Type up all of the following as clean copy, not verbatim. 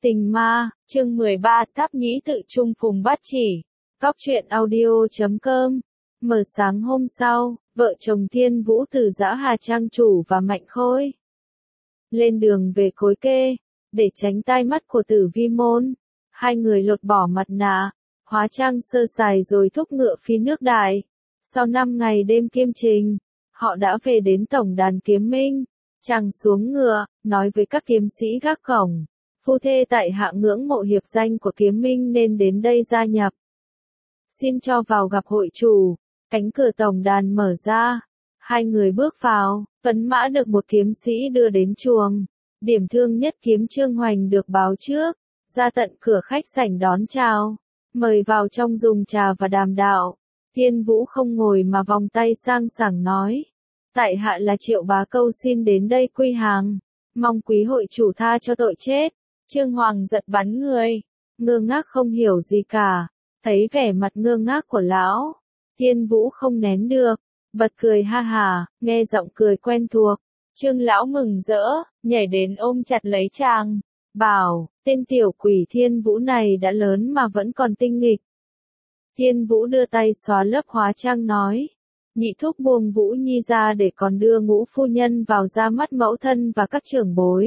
Tình ma, chương 13, Tháp Nhĩ Tự Trung Phùng Bát Chỉ. Góc truyện audio.com. Mở sáng hôm sau, vợ chồng Thiên Vũ từ Dã Hà Trang Chủ và Mạnh Khôi lên đường về Cối Kê, để tránh tai mắt của Tử Vi Môn. Hai người lột bỏ mặt nạ, hóa trang sơ sài rồi thúc ngựa phi nước Đại. Sau 5 ngày đêm kiêm trình, họ đã về đến tổng đàn Kiếm Minh. Chàng xuống ngựa, nói với các kiếm sĩ gác cổng. Phu thê tại hạ ngưỡng mộ hiệp danh của Kiếm Minh nên đến đây gia nhập. Xin cho vào gặp hội chủ. Cánh cửa tổng đàn mở ra. Hai người bước vào, tuấn mã được một kiếm sĩ đưa đến chuồng. Điểm thương nhất kiếm Trương Hoành được báo trước, ra tận cửa khách sảnh đón chào, mời vào trong dùng trà và đàm đạo. Thiên Vũ không ngồi mà vòng tay sang sảng nói. Tại hạ là Triệu Bá Câu xin đến đây quy hàng, mong quý hội chủ tha cho tội chết. Trương Hoàng giật bắn người, ngơ ngác không hiểu gì cả, thấy vẻ mặt ngơ ngác của lão. Thiên Vũ không nén được, bật cười ha hà, nghe giọng cười quen thuộc. Trương lão mừng rỡ, nhảy đến ôm chặt lấy chàng, bảo, tên tiểu quỷ Thiên Vũ này đã lớn mà vẫn còn tinh nghịch. Thiên Vũ đưa tay xóa lớp hóa trang nói, nhị thúc buông Vũ Nhi ra để còn đưa Ngũ phu nhân vào ra mắt mẫu thân và các trưởng bối.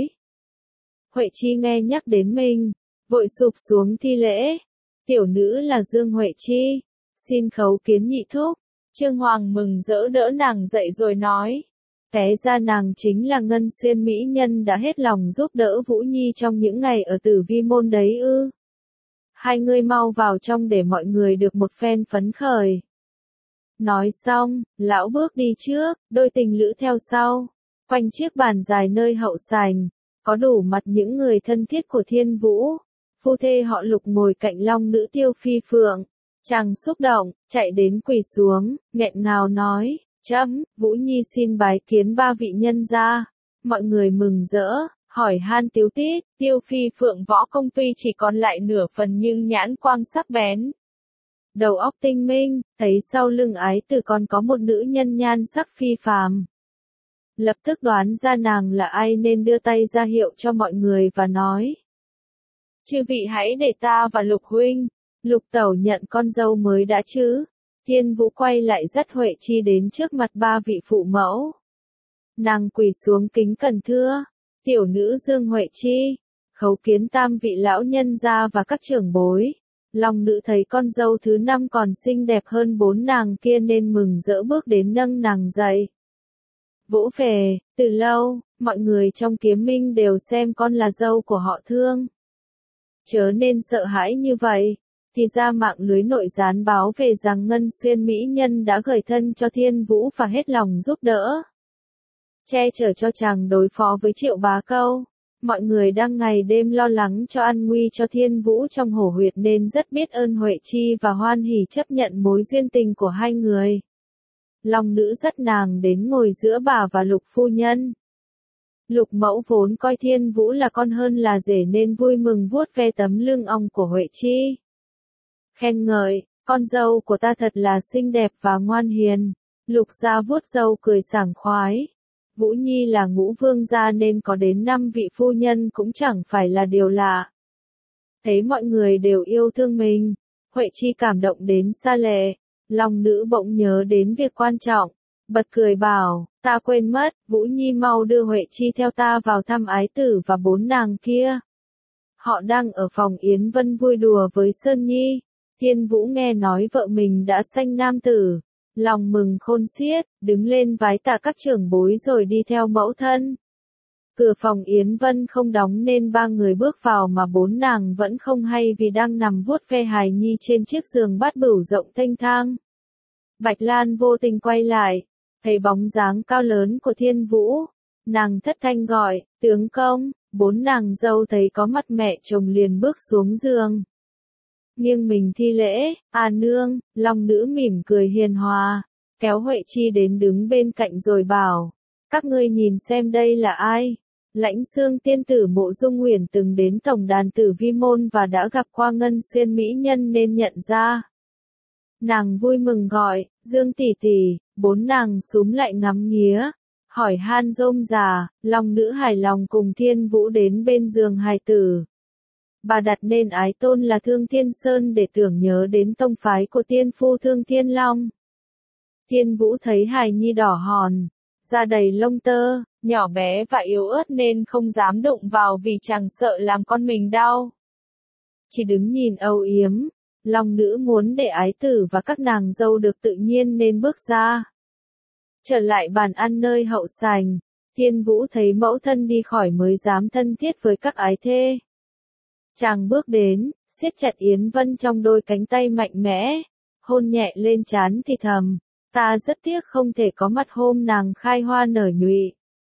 Huệ Chi nghe nhắc đến mình, vội sụp xuống thi lễ. Tiểu nữ là Dương Huệ Chi, xin khấu kiến nhị thúc. Trương Hoàng mừng rỡ đỡ nàng dậy rồi nói, té ra nàng chính là Ngân Xuyên mỹ nhân đã hết lòng giúp đỡ Vũ Nhi trong những ngày ở Tử Vi Môn đấy ư. Hai người mau vào trong để mọi người được một phen phấn khởi. Nói xong, lão bước đi trước, đôi tình lữ theo sau. Quanh chiếc bàn dài nơi hậu sảnh, có đủ mặt những người thân thiết của Thiên Vũ. Phu thê họ Lục ngồi cạnh long nữ Tiêu Phi Phượng. Chàng xúc động, chạy đến quỳ xuống, nghẹn ngào nói, chấm, Vũ Nhi xin bái kiến ba vị nhân gia. Mọi người mừng rỡ, hỏi han tíu tít. Tiêu Phi Phượng võ công tuy chỉ còn lại nửa phần nhưng nhãn quang sắc bén, đầu óc tinh minh, thấy sau lưng ái tử còn có một nữ nhân nhan sắc phi phàm. Lập tức đoán ra nàng là ai nên đưa tay ra hiệu cho mọi người và nói. Chư vị hãy để ta và Lục huynh, Lục tẩu nhận con dâu mới đã chứ. Thiên Vũ quay lại dắt Huệ Chi đến trước mặt ba vị phụ mẫu. Nàng quỳ xuống kính cẩn thưa, tiểu nữ Dương Huệ Chi, khấu kiến tam vị lão nhân gia và các trưởng bối. Long nữ thấy con dâu thứ 5 còn xinh đẹp hơn 4 nàng kia nên mừng rỡ bước đến nâng nàng dậy. Vỗ về, từ lâu, mọi người trong Kiếm Minh đều xem con là dâu của họ Thương. Chớ nên sợ hãi như vậy, thì ra mạng lưới nội gián báo về rằng Ngân Xuyên mỹ nhân đã gởi thân cho Thiên Vũ và hết lòng giúp đỡ, che chở cho chàng đối phó với Triệu Bá Câu. Mọi người đang ngày đêm lo lắng cho an nguy cho Thiên Vũ trong hổ huyệt nên rất biết ơn Huệ Chi và hoan hỉ chấp nhận mối duyên tình của hai người. Long nữ dắt nàng đến ngồi giữa bà và Lục phu nhân. Lục mẫu vốn coi Thiên Vũ là con hơn là rể nên vui mừng vuốt ve tấm lưng ong của Huệ Chi. Khen ngợi, con dâu của ta thật là xinh đẹp và ngoan hiền. Lục gia vuốt râu cười sảng khoái. Vũ Nhi là Ngũ vương gia nên có đến 5 vị phu nhân cũng chẳng phải là điều lạ. Thấy mọi người đều yêu thương mình, Huệ Chi cảm động đến sa lệ. Long nữ bỗng nhớ đến việc quan trọng, bật cười bảo, ta quên mất, Vũ Nhi mau đưa Huệ Chi theo ta vào thăm ái tử và 4 nàng kia. Họ đang ở phòng Yến Vân vui đùa với Sơn Nhi. Thiên Vũ nghe nói vợ mình đã sanh nam tử, lòng mừng khôn xiết, đứng lên vái tạ các trưởng bối rồi đi theo mẫu thân. Cửa phòng Yến Vân không đóng nên 3 người bước vào mà 4 nàng vẫn không hay vì đang nằm vuốt ve hài nhi trên chiếc giường bát bửu rộng thênh thang. Bạch Lan vô tình quay lại, thấy bóng dáng cao lớn của Thiên Vũ. Nàng thất thanh gọi, tướng công. 4 nàng dâu thấy có mặt mẹ chồng liền bước xuống giường, nghiêng mình thi lễ, nương. Long nữ mỉm cười hiền hòa, kéo Huệ Chi đến đứng bên cạnh rồi bảo, các ngươi nhìn xem đây là ai. Lãnh Xương tiên tử Mộ Dung Huyền từng đến tổng đàn Tử Vi Môn và đã gặp qua Ngân Xuyên mỹ nhân nên nhận ra. Nàng vui mừng gọi, Dương tỷ tỷ. 4 nàng xúm lại ngắm nghía, hỏi han rôm rà. Long nữ hài lòng cùng Thiên Vũ đến bên giường hài tử. Bà đặt nên ái tôn là Thương Thiên Sơn để tưởng nhớ đến tông phái của tiên phu Thương Thiên Long. Thiên Vũ thấy hài nhi đỏ hòn, da đầy lông tơ, nhỏ bé và yếu ớt nên không dám đụng vào vì chàng sợ làm con mình đau. Chỉ đứng nhìn âu yếm, Long nữ muốn để ái tử và các nàng dâu được tự nhiên nên bước ra. Trở lại bàn ăn nơi hậu sảnh, Thiên Vũ thấy mẫu thân đi khỏi mới dám thân thiết với các ái thê. Chàng bước đến, siết chặt Yến Vân trong đôi cánh tay mạnh mẽ, hôn nhẹ lên trán thì thầm, ta rất tiếc không thể có mặt hôm nàng khai hoa nở nhụy.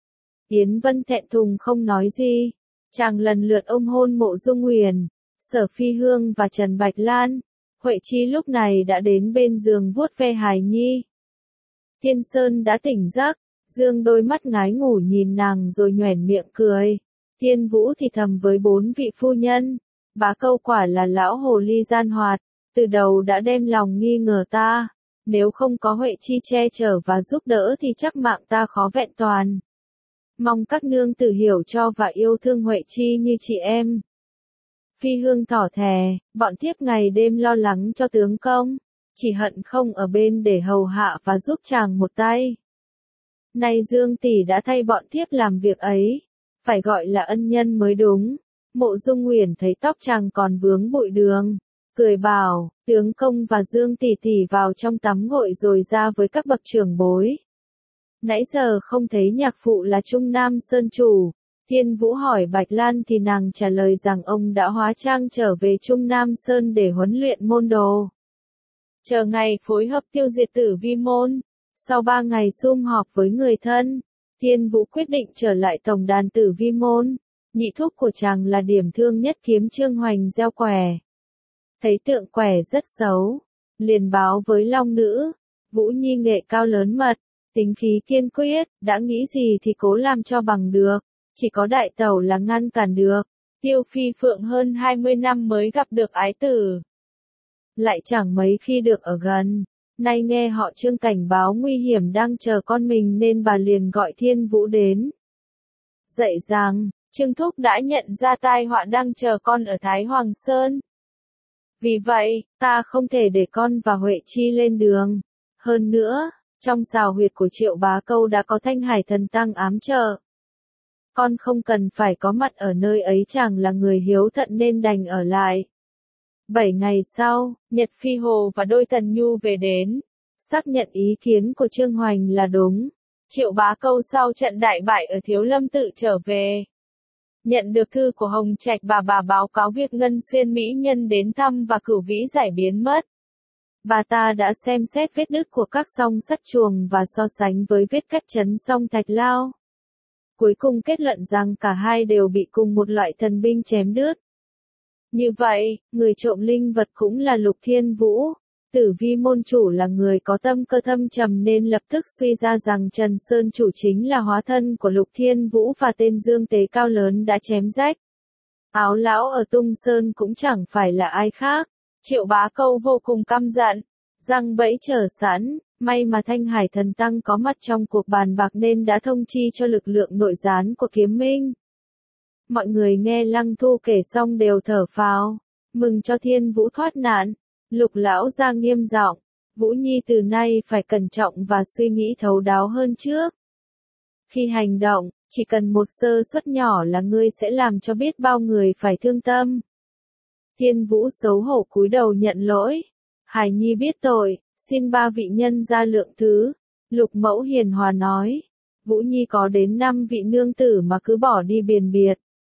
Yến Vân thẹn thùng không nói gì, chàng lần lượt ôm hôn Mộ Dung Huyền, Sở Phi Hương và Trần Bạch Lan. Huệ Chi lúc này đã đến bên giường vuốt ve hài nhi. Thiên Sơn đã tỉnh giấc, dương đôi mắt ngái ngủ nhìn nàng rồi nhoẻn miệng cười. Thiên Vũ thì thầm với 4 vị phu nhân, bá Câu quả là lão hồ ly gian hoạt, từ đầu đã đem lòng nghi ngờ ta, nếu không có Huệ Chi che chở và giúp đỡ thì chắc mạng ta khó vẹn toàn. Mong các nương tử hiểu cho và yêu thương Huệ Chi như chị em. Phi Hương tỏ thè, bọn thiếp ngày đêm lo lắng cho tướng công, chỉ hận không ở bên để hầu hạ và giúp chàng một tay. Nay Dương tỷ đã thay bọn thiếp làm việc ấy, phải gọi là ân nhân mới đúng. Mộ Dung Huyền thấy tóc chàng còn vướng bụi đường, cười bảo, tướng công và Dương tỷ tỷ vào trong tắm gội rồi ra với các bậc trưởng bối. Nãy giờ không thấy nhạc phụ là Trung Nam Sơn chủ. Thiên Vũ hỏi Bạch Lan thì nàng trả lời rằng ông đã hóa trang trở về Trung Nam Sơn để huấn luyện môn đồ. Chờ ngày phối hợp tiêu diệt Tử Vi môn. Sau 3 ngày sum họp với người thân, Thiên Vũ quyết định trở lại tổng đàn Tử Vi môn. Nhị thúc của chàng là điểm thương nhất kiếm Trương Hoành gieo quẻ. Thấy tượng quẻ rất xấu, liền báo với Long nữ. Vũ Nhi nghệ cao lớn mật, tính khí kiên quyết, đã nghĩ gì thì cố làm cho bằng được. Chỉ có đại tẩu là ngăn cản được. Tiêu Phi Phượng hơn 20 năm mới gặp được ái tử, lại chẳng mấy khi được ở gần. Nay nghe họ Trương cảnh báo nguy hiểm đang chờ con mình nên bà liền gọi Thiên Vũ đến. Dạy rằng, Trương Thúc đã nhận ra tai họa đang chờ con ở Thái Hoàng Sơn. Vì vậy, ta không thể để con và Huệ Chi lên đường. Hơn nữa, trong xào huyệt của Triệu Bá Câu đã có Thanh Hải thần tăng ám trợ. Con không cần phải có mặt ở nơi ấy, chàng là người hiếu thận nên đành ở lại. 7 ngày sau, Nhật Phi Hồ và đôi Tần Nhu về đến, xác nhận ý kiến của Trương Hoành là đúng. Triệu Bá Câu sau trận đại bại ở Thiếu Lâm tự trở về. Nhận được thư của Hồng Trạch, bà báo cáo việc Ngân Xuyên mỹ nhân đến thăm và Cửu Vĩ Giải biến mất. Bà ta đã xem xét vết đứt của các song sắt chuồng và so sánh với vết cắt chấn song Thạch Lao. Cuối cùng kết luận rằng cả hai đều bị cùng một loại thần binh chém đứt. Như vậy, người trộm linh vật cũng là Lục Thiên Vũ. Tử Vi môn chủ là người có tâm cơ thâm trầm nên lập tức suy ra rằng Trần Sơn chủ chính là hóa thân của Lục Thiên Vũ và tên Dương Tế cao lớn đã chém rách. Áo lão ở Tung Sơn cũng chẳng phải là ai khác. Triệu Bá Câu vô cùng căm giận, răng bẫy chờ sẵn. May mà Thanh Hải thần tăng có mặt trong cuộc bàn bạc nên đã thông chi cho lực lượng nội gián của Kiếm Minh. Mọi người nghe Lăng Thu kể xong đều thở phào, mừng cho Thiên Vũ thoát nạn. Lục lão ra nghiêm giọng, Vũ Nhi từ nay phải cẩn trọng và suy nghĩ thấu đáo hơn trước. Khi hành động, chỉ cần một sơ suất nhỏ là ngươi sẽ làm cho biết bao người phải thương tâm. Thiên Vũ xấu hổ cúi đầu nhận lỗi. Hải Nhi biết tội, xin 3 vị nhân ra lượng thứ. Lục mẫu hiền hòa nói, Vũ Nhi có đến 5 vị nương tử mà cứ bỏ đi biền biệt.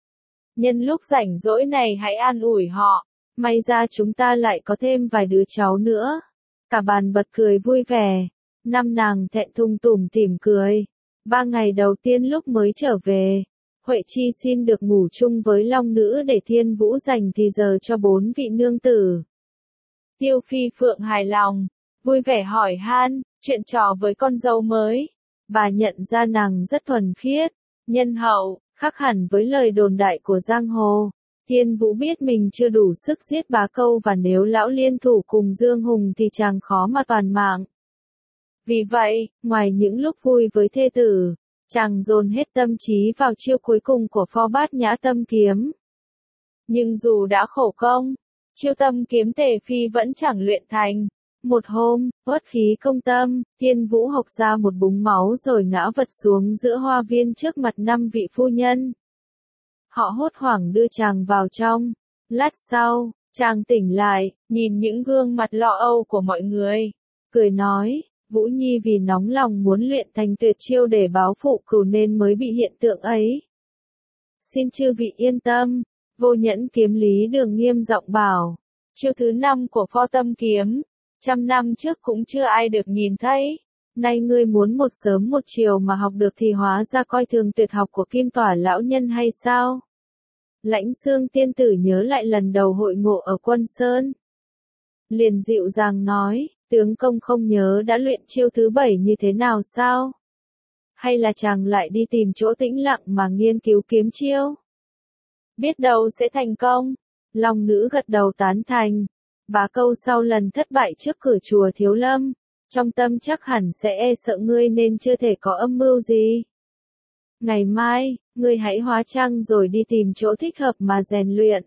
Nhân lúc rảnh rỗi này hãy an ủi họ, may ra chúng ta lại có thêm vài đứa cháu nữa. Cả bàn bật cười vui vẻ, 5 nàng thẹn thùng tủm tỉm cười. 3 ngày đầu tiên lúc mới trở về, Huệ Chi xin được ngủ chung với Long nữ để Thiên Vũ dành thì giờ cho 4 vị nương tử. Tiêu Phi Phượng hài lòng, vui vẻ hỏi han, chuyện trò với con dâu mới. Bà nhận ra nàng rất thuần khiết, nhân hậu, khác hẳn với lời đồn đại của giang hồ. Thiên Vũ biết mình chưa đủ sức giết Bá Câu và nếu lão liên thủ cùng Dương Hùng thì chàng khó mà toàn mạng. Vì vậy, ngoài những lúc vui với thê tử, chàng dồn hết tâm trí vào chiêu cuối cùng của Phó Bát Nhã Tâm Kiếm. Nhưng dù đã khổ công, chiêu tâm kiếm Tề Phi vẫn chẳng luyện thành. Một hôm, uất khí công tâm, Thiên Vũ hộc ra một búng máu rồi ngã vật xuống giữa hoa viên trước mặt 5 vị phu nhân. Họ hốt hoảng đưa chàng vào trong. Lát sau, chàng tỉnh lại, nhìn những gương mặt lo âu của mọi người, cười nói, Vũ Nhi vì nóng lòng muốn luyện thành tuyệt chiêu để báo phụ cừu nên mới bị hiện tượng ấy. Xin chư vị yên tâm, Vô Nhẫn Kiếm Lý Đường nghiêm giọng bảo, chiêu thứ 5 của Pho Tâm Kiếm, 100 năm trước cũng chưa ai được nhìn thấy. Nay ngươi muốn một sớm một chiều mà học được thì hóa ra coi thường tuyệt học của Kim Tỏa lão nhân hay sao? Lãnh Xương tiên tử nhớ lại lần đầu hội ngộ ở Quân Sơn. Liền dịu dàng nói, tướng công không nhớ đã luyện chiêu thứ 7 như thế nào sao? Hay là chàng lại đi tìm chỗ tĩnh lặng mà nghiên cứu kiếm chiêu? Biết đâu sẽ thành công. Long nữ gật đầu tán thành. Bá câu sau lần thất bại trước cửa chùa Thiếu Lâm, trong tâm chắc hẳn sẽ e sợ ngươi nên chưa thể có âm mưu gì. Ngày mai, ngươi hãy hóa trang rồi đi tìm chỗ thích hợp mà rèn luyện.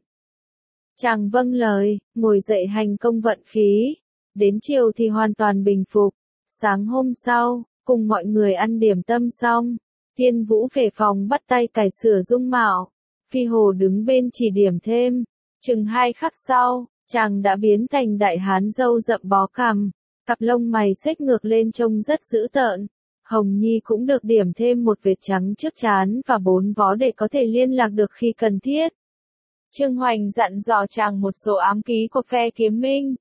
Chàng vâng lời, ngồi dậy hành công vận khí. Đến chiều thì hoàn toàn bình phục. Sáng hôm sau, cùng mọi người ăn điểm tâm xong, Thiên Vũ về phòng bắt tay cài sửa dung mạo. Phi Hồ đứng bên chỉ điểm thêm. Chừng 2 khắc sau, chàng đã biến thành đại hán râu rậm bó cằm, cặp lông mày xếch ngược lên trông rất dữ tợn. Hồng Nhi cũng được điểm thêm một vệt trắng trước trán và 4 vó để có thể liên lạc được khi cần thiết. Trương Hoành dặn dò chàng một số ám ký của phe Kiếm Minh.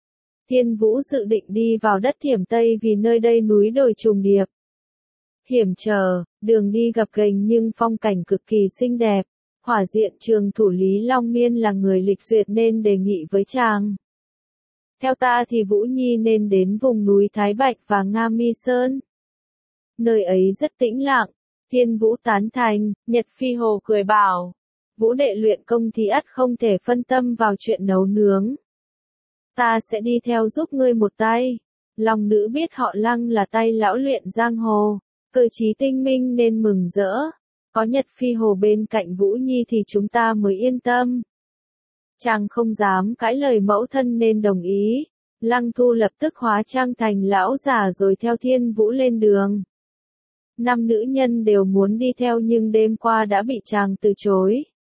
Thiên Vũ dự định đi vào đất Thiểm Tây vì nơi đây núi đồi trùng điệp, hiểm trở, đường đi gập ghềnh nhưng phong cảnh cực kỳ xinh đẹp. Hỏa diện trường thủ Lý Long Miên là người lịch duyệt nên đề nghị với chàng. Theo ta thì Vũ Nhi nên đến vùng núi Thái Bạch và Nga Mi Sơn. Nơi ấy rất tĩnh lặng. Thiên Vũ tán thành, Nhật Phi Hồ cười bảo. Vũ đệ luyện công thì ắt không thể phân tâm vào chuyện nấu nướng. Ta sẽ đi theo giúp ngươi một tay. Long nữ biết họ Lăng là tay lão luyện giang hồ, cơ trí tinh minh nên mừng rỡ. Có Nhật Phi Hồ bên cạnh Vũ Nhi thì chúng ta mới yên tâm. Chàng không dám cãi lời mẫu thân nên đồng ý. Lăng Thu lập tức hóa trang thành lão già rồi theo Thiên Vũ lên đường. 5 nữ nhân đều muốn đi theo nhưng đêm qua đã bị chàng từ chối.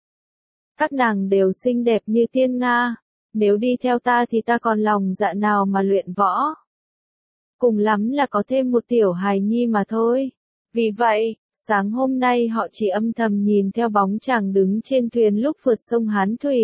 Các nàng đều xinh đẹp như tiên nga. Nếu đi theo ta thì ta còn lòng dạ nào mà luyện võ. Cùng lắm là có thêm một tiểu hài nhi mà thôi. Vì vậy, sáng hôm nay họ chỉ âm thầm nhìn theo bóng chàng đứng trên thuyền lúc vượt sông Hán Thủy.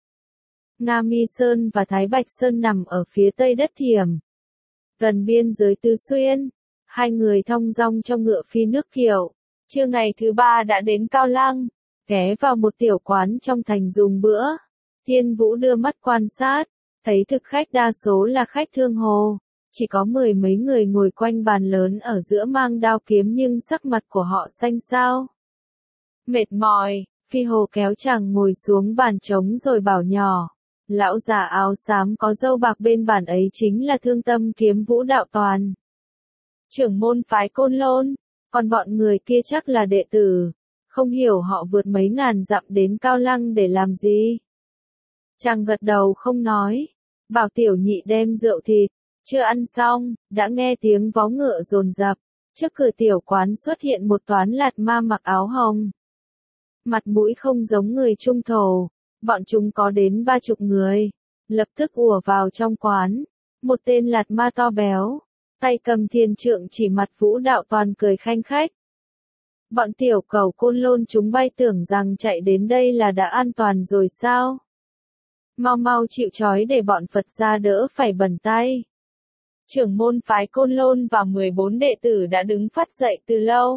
Nga Mi Sơn và Thái Bạch Sơn nằm ở phía tây đất Thiểm, gần biên giới Tứ Xuyên. Hai người thong dong trong ngựa phi nước kiệu. Trưa ngày thứ 3 đã đến Cao Lăng, ghé vào một tiểu quán trong thành dùng bữa. Thiên Vũ đưa mắt quan sát, thấy thực khách đa số là khách thương hồ. Chỉ có 10 mấy người ngồi quanh bàn lớn ở giữa mang đao kiếm nhưng sắc mặt của họ xanh xao. Mệt mỏi, Phi Hồ kéo chàng ngồi xuống bàn trống rồi bảo nhỏ. Lão già áo xám có râu bạc bên bàn ấy chính là Thương Tâm Kiếm Vũ Đạo Toàn, trưởng môn phái Côn Lôn, còn bọn người kia chắc là đệ tử. Không hiểu họ vượt mấy ngàn dặm đến Cao Lăng để làm gì. Chàng gật đầu không nói, bảo tiểu nhị đem rượu thịt. Chưa ăn xong, đã nghe tiếng vó ngựa dồn dập. Trước cửa tiểu quán xuất hiện một toán lạt ma mặc áo hồng. Mặt mũi không giống người trung thổ. Bọn chúng có đến 30 người. Lập tức ùa vào trong quán. Một tên lạt ma to béo, tay cầm thiên trượng chỉ mặt Vũ Đạo Toàn cười khanh khách. Bọn tiểu cầu Côn Lôn chúng bay tưởng rằng chạy đến đây là đã an toàn rồi sao? Mau mau chịu trói để bọn Phật gia đỡ phải bẩn tay. Trưởng môn phái Côn Lôn và 14 đệ tử đã đứng phát dậy từ lâu.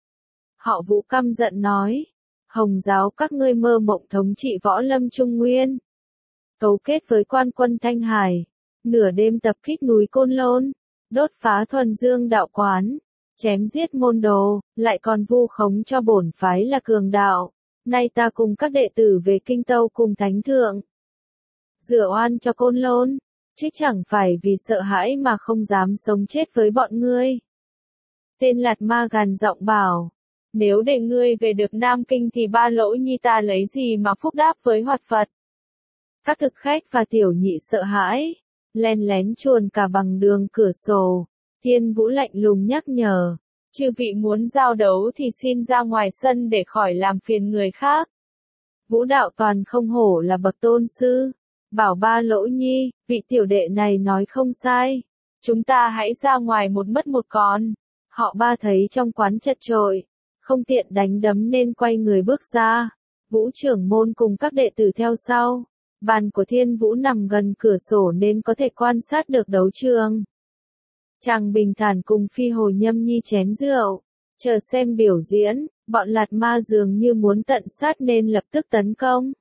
Họ Vũ căm giận nói, Hồng giáo các ngươi mơ mộng thống trị võ lâm Trung Nguyên, cấu kết với quan quân Thanh Hải, nửa đêm tập kích núi Côn Lôn, đốt phá Thuần Dương đạo quán, chém giết môn đồ, lại còn vu khống cho bổn phái là cường đạo. Nay ta cùng các đệ tử về Kinh Tâu cùng Thánh Thượng, rửa oan cho Côn Lôn, chứ chẳng phải vì sợ hãi mà không dám sống chết với bọn ngươi. Tên lạt ma gằn giọng bảo, Nếu để ngươi về được Nam Kinh thì ba lỗ nhi ta lấy gì mà phúc đáp với Hoạt Phật. Các thực khách và tiểu nhị sợ hãi, len lén chuồn cả bằng đường cửa sổ. Thiên Vũ lạnh lùng nhắc nhở, chư vị muốn giao đấu thì xin ra ngoài sân để khỏi làm phiền người khác. Vũ Đạo Toàn không hổ là bậc tôn sư, bảo ba lỗ nhi, vị tiểu đệ này nói không sai. Chúng ta hãy ra ngoài một mất một còn. Họ ba thấy trong quán chật chội, không tiện đánh đấm nên quay người bước ra. Vũ trưởng môn cùng các đệ tử theo sau. Bàn của Thiên Vũ nằm gần cửa sổ nên có thể quan sát được đấu trường. Chàng bình thản cùng Phi Hồ nhâm nhi chén rượu, chờ xem biểu diễn. Bọn Lạt Ma dường như muốn tận sát nên lập tức tấn công.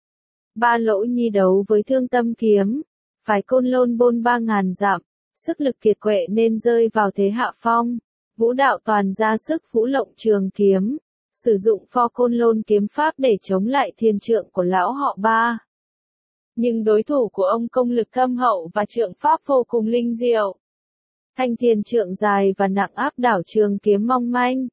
Ba lỗ nhi đấu với Thương Tâm kiếm, phái Côn Lôn bôn 3.000 dặm, sức lực kiệt quệ nên rơi vào thế hạ phong. Vũ Đạo Toàn ra sức vũ lộng trường kiếm, sử dụng pho Côn Lôn kiếm pháp để chống lại thiên trượng của lão họ Ba. Nhưng đối thủ của ông công lực thâm hậu và trượng pháp vô cùng linh diệu. Thanh thiên trượng dài và nặng áp đảo trường kiếm mong manh.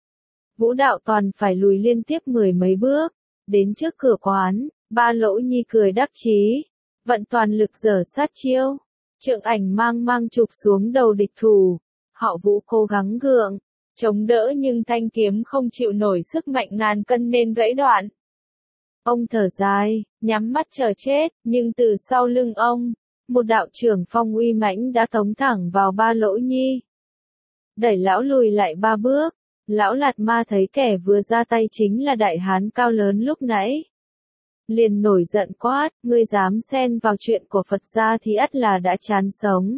Vũ Đạo Toàn phải lùi liên tiếp 10 mấy bước, đến trước cửa quán, ba lỗ nhi cười đắc chí, vận toàn lực giở sát chiêu, trượng ảnh mang mang chụp xuống đầu địch thủ. Họ Vũ cố gắng gượng, chống đỡ nhưng thanh kiếm không chịu nổi sức mạnh ngàn cân nên gãy đoạn. Ông thở dài, nhắm mắt chờ chết, nhưng từ sau lưng ông, một đạo trưởng phong uy mãnh đã tống thẳng vào ba lỗ nhi. Đẩy lão lùi lại 3 bước. Lão Lạt Ma thấy kẻ vừa ra tay chính là đại hán cao lớn lúc nãy. Liền nổi giận quát, ngươi dám xen vào chuyện của Phật gia thì ắt là đã chán sống.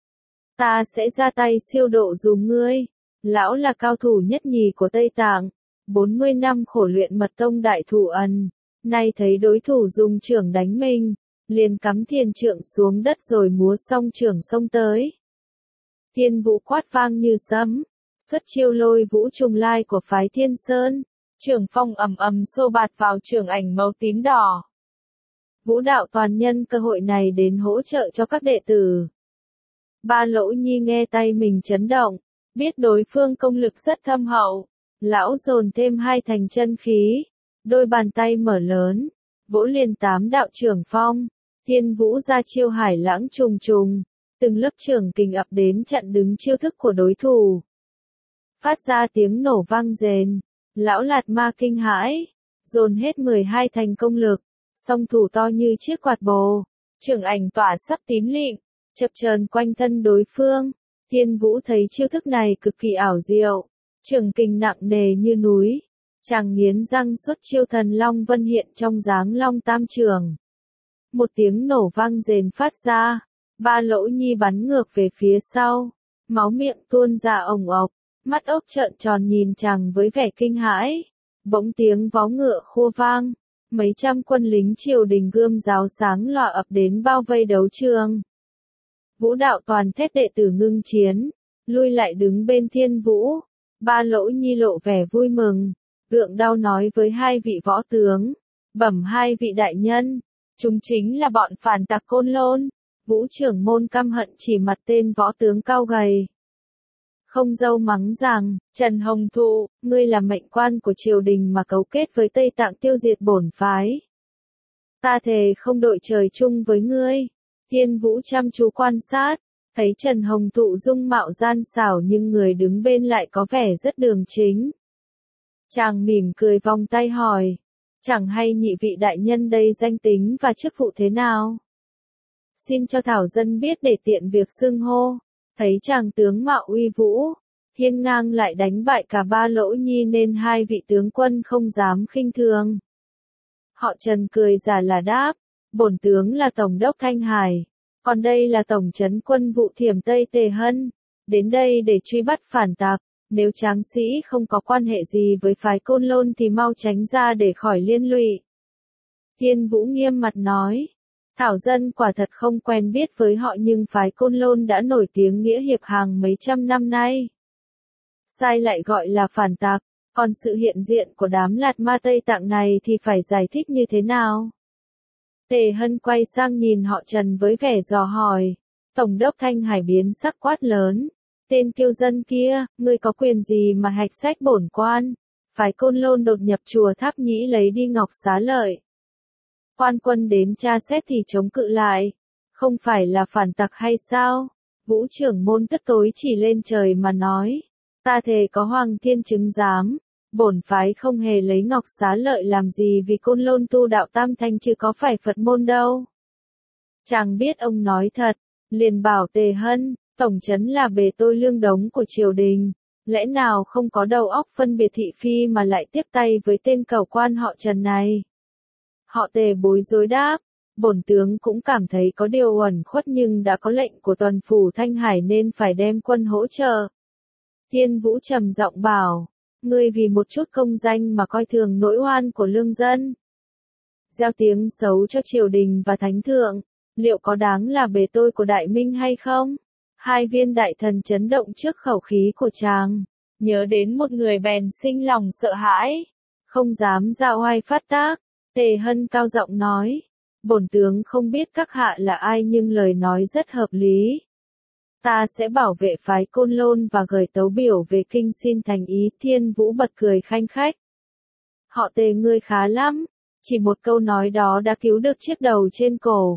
Ta sẽ ra tay siêu độ dùm ngươi. Lão là cao thủ nhất nhì của Tây Tạng, 40 năm khổ luyện mật tông đại thủ ẩn. Nay thấy đối thủ dùng trưởng đánh mình, liền cắm thiên trượng xuống đất rồi múa song trưởng xông tới. Thiên Vũ quát vang như sấm. Xuất chiêu Lôi Vũ Trùng Lai của phái Thiên Sơn, trường phong ầm ầm xô bạt vào trường ảnh màu tím đỏ. Vũ Đạo Toàn nhân cơ hội này đến hỗ trợ cho các đệ tử. Ba lỗ nhi nghe tay mình chấn động, biết đối phương công lực rất thâm hậu, lão dồn thêm 2 thành chân khí, đôi bàn tay mở lớn, vỗ liền 8 đạo trưởng phong. Thiên Vũ ra chiêu hải lãng trùng trùng, từng lớp trưởng kình ập đến chặn đứng chiêu thức của đối thủ. Phát ra tiếng nổ vang rền, lão Lạt Ma kinh hãi, dồn hết 12 thành công lực, song thủ to như chiếc quạt bồ, trưởng ảnh tỏa sắc tím lịm, chập chờn quanh thân đối phương. Thiên Vũ thấy chiêu thức này cực kỳ ảo diệu, trưởng kình nặng nề như núi, chàng nghiến răng xuất chiêu Thần Long Vân hiện trong dáng long tam trường. Một tiếng nổ vang rền phát ra, ba lỗ nhi bắn ngược về phía sau, máu miệng tuôn ra ồng ộc. Mắt ốc trợn tròn nhìn chàng với vẻ kinh hãi. Bỗng tiếng vó ngựa khua vang, mấy trăm quân lính triều đình gươm giáo sáng lòa ập đến bao vây đấu trường. Vũ Đạo Toàn thét đệ tử ngưng chiến, lui lại đứng bên Thiên Vũ. Ba lỗ nhi lộ vẻ vui mừng, gượng đau nói với 2 vị võ tướng, bẩm 2 vị đại nhân, chúng chính là bọn phản tặc Côn Lôn. Vũ trưởng môn căm hận chỉ mặt tên võ tướng cao gầy. Không dâu mắng rằng, Trần Hồng Thụ, ngươi là mệnh quan của triều đình mà cấu kết với Tây Tạng tiêu diệt bổn phái. Ta thề không đội trời chung với ngươi. Thiên Vũ chăm chú quan sát, thấy Trần Hồng Thụ dung mạo gian xảo nhưng người đứng bên lại có vẻ rất đường chính. Chàng mỉm cười vòng tay hỏi, chẳng hay nhị vị đại nhân đây danh tính và chức vụ thế nào? Xin cho thảo dân biết để tiện việc xưng hô. Thấy chàng tướng mạo uy vũ, hiên ngang lại đánh bại cả ba lỗ nhi nên 2 vị tướng quân không dám khinh thường. Họ Trần cười giả là đáp, bổn tướng là Tổng đốc Thanh Hải, còn đây là Tổng trấn quân vụ Thiểm Tây Tề Hân, đến đây để truy bắt phản tặc, nếu tráng sĩ không có quan hệ gì với phái Côn Lôn thì mau tránh ra để khỏi liên lụy. Thiên Vũ nghiêm mặt nói. Thảo dân quả thật không quen biết với họ nhưng phái Côn Lôn đã nổi tiếng nghĩa hiệp hàng mấy trăm năm nay. Sai lại gọi là phản tặc, còn sự hiện diện của đám Lạt Ma Tây Tạng này thì phải giải thích như thế nào? Tề Hân quay sang nhìn họ Trần với vẻ dò hỏi. Tổng đốc Thanh Hải biến sắc quát lớn. Tên kiêu dân kia, ngươi có quyền gì mà hạch sách bổn quan? phái Côn Lôn đột nhập chùa Tháp Nhĩ lấy đi ngọc xá lợi. Quan quân đến tra xét thì chống cự lại. Không phải là phản tặc hay sao? Vũ trưởng môn tức tối chỉ lên trời mà nói. Ta thề có Hoàng Thiên chứng giám. Bổn phái không hề lấy ngọc xá lợi làm gì vì Côn Lôn tu đạo tam thanh chứ có phải Phật môn đâu. Chàng biết ông nói thật, liền bảo Tề Hân, tổng trấn là bề tôi lương đống của triều đình, lẽ nào không có đầu óc phân biệt thị phi mà lại tiếp tay với tên cẩu quan họ Trần này. Họ Tề bối rối đáp, bổn tướng cũng cảm thấy có điều uẩn khuất nhưng đã có lệnh của tuần phủ Thanh Hải nên phải đem quân hỗ trợ. Thiên Vũ trầm giọng bảo, ngươi vì một chút công danh mà coi thường nỗi oan của lương dân. Gieo tiếng xấu cho triều đình và thánh thượng, liệu có đáng là bề tôi của Đại Minh hay không? Hai viên đại thần chấn động trước khẩu khí của chàng, nhớ đến một người bèn sinh lòng sợ hãi, không dám ra oai phát tác. Tề Hân cao giọng nói, bổn tướng không biết các hạ là ai nhưng lời nói rất hợp lý. Ta sẽ bảo vệ phái Côn Lôn và gửi tấu biểu về kinh xin thành ý. Thiên Vũ bật cười khanh khách. Họ Tề ngươi khá lắm, chỉ một câu nói đó đã cứu được chiếc đầu trên cổ.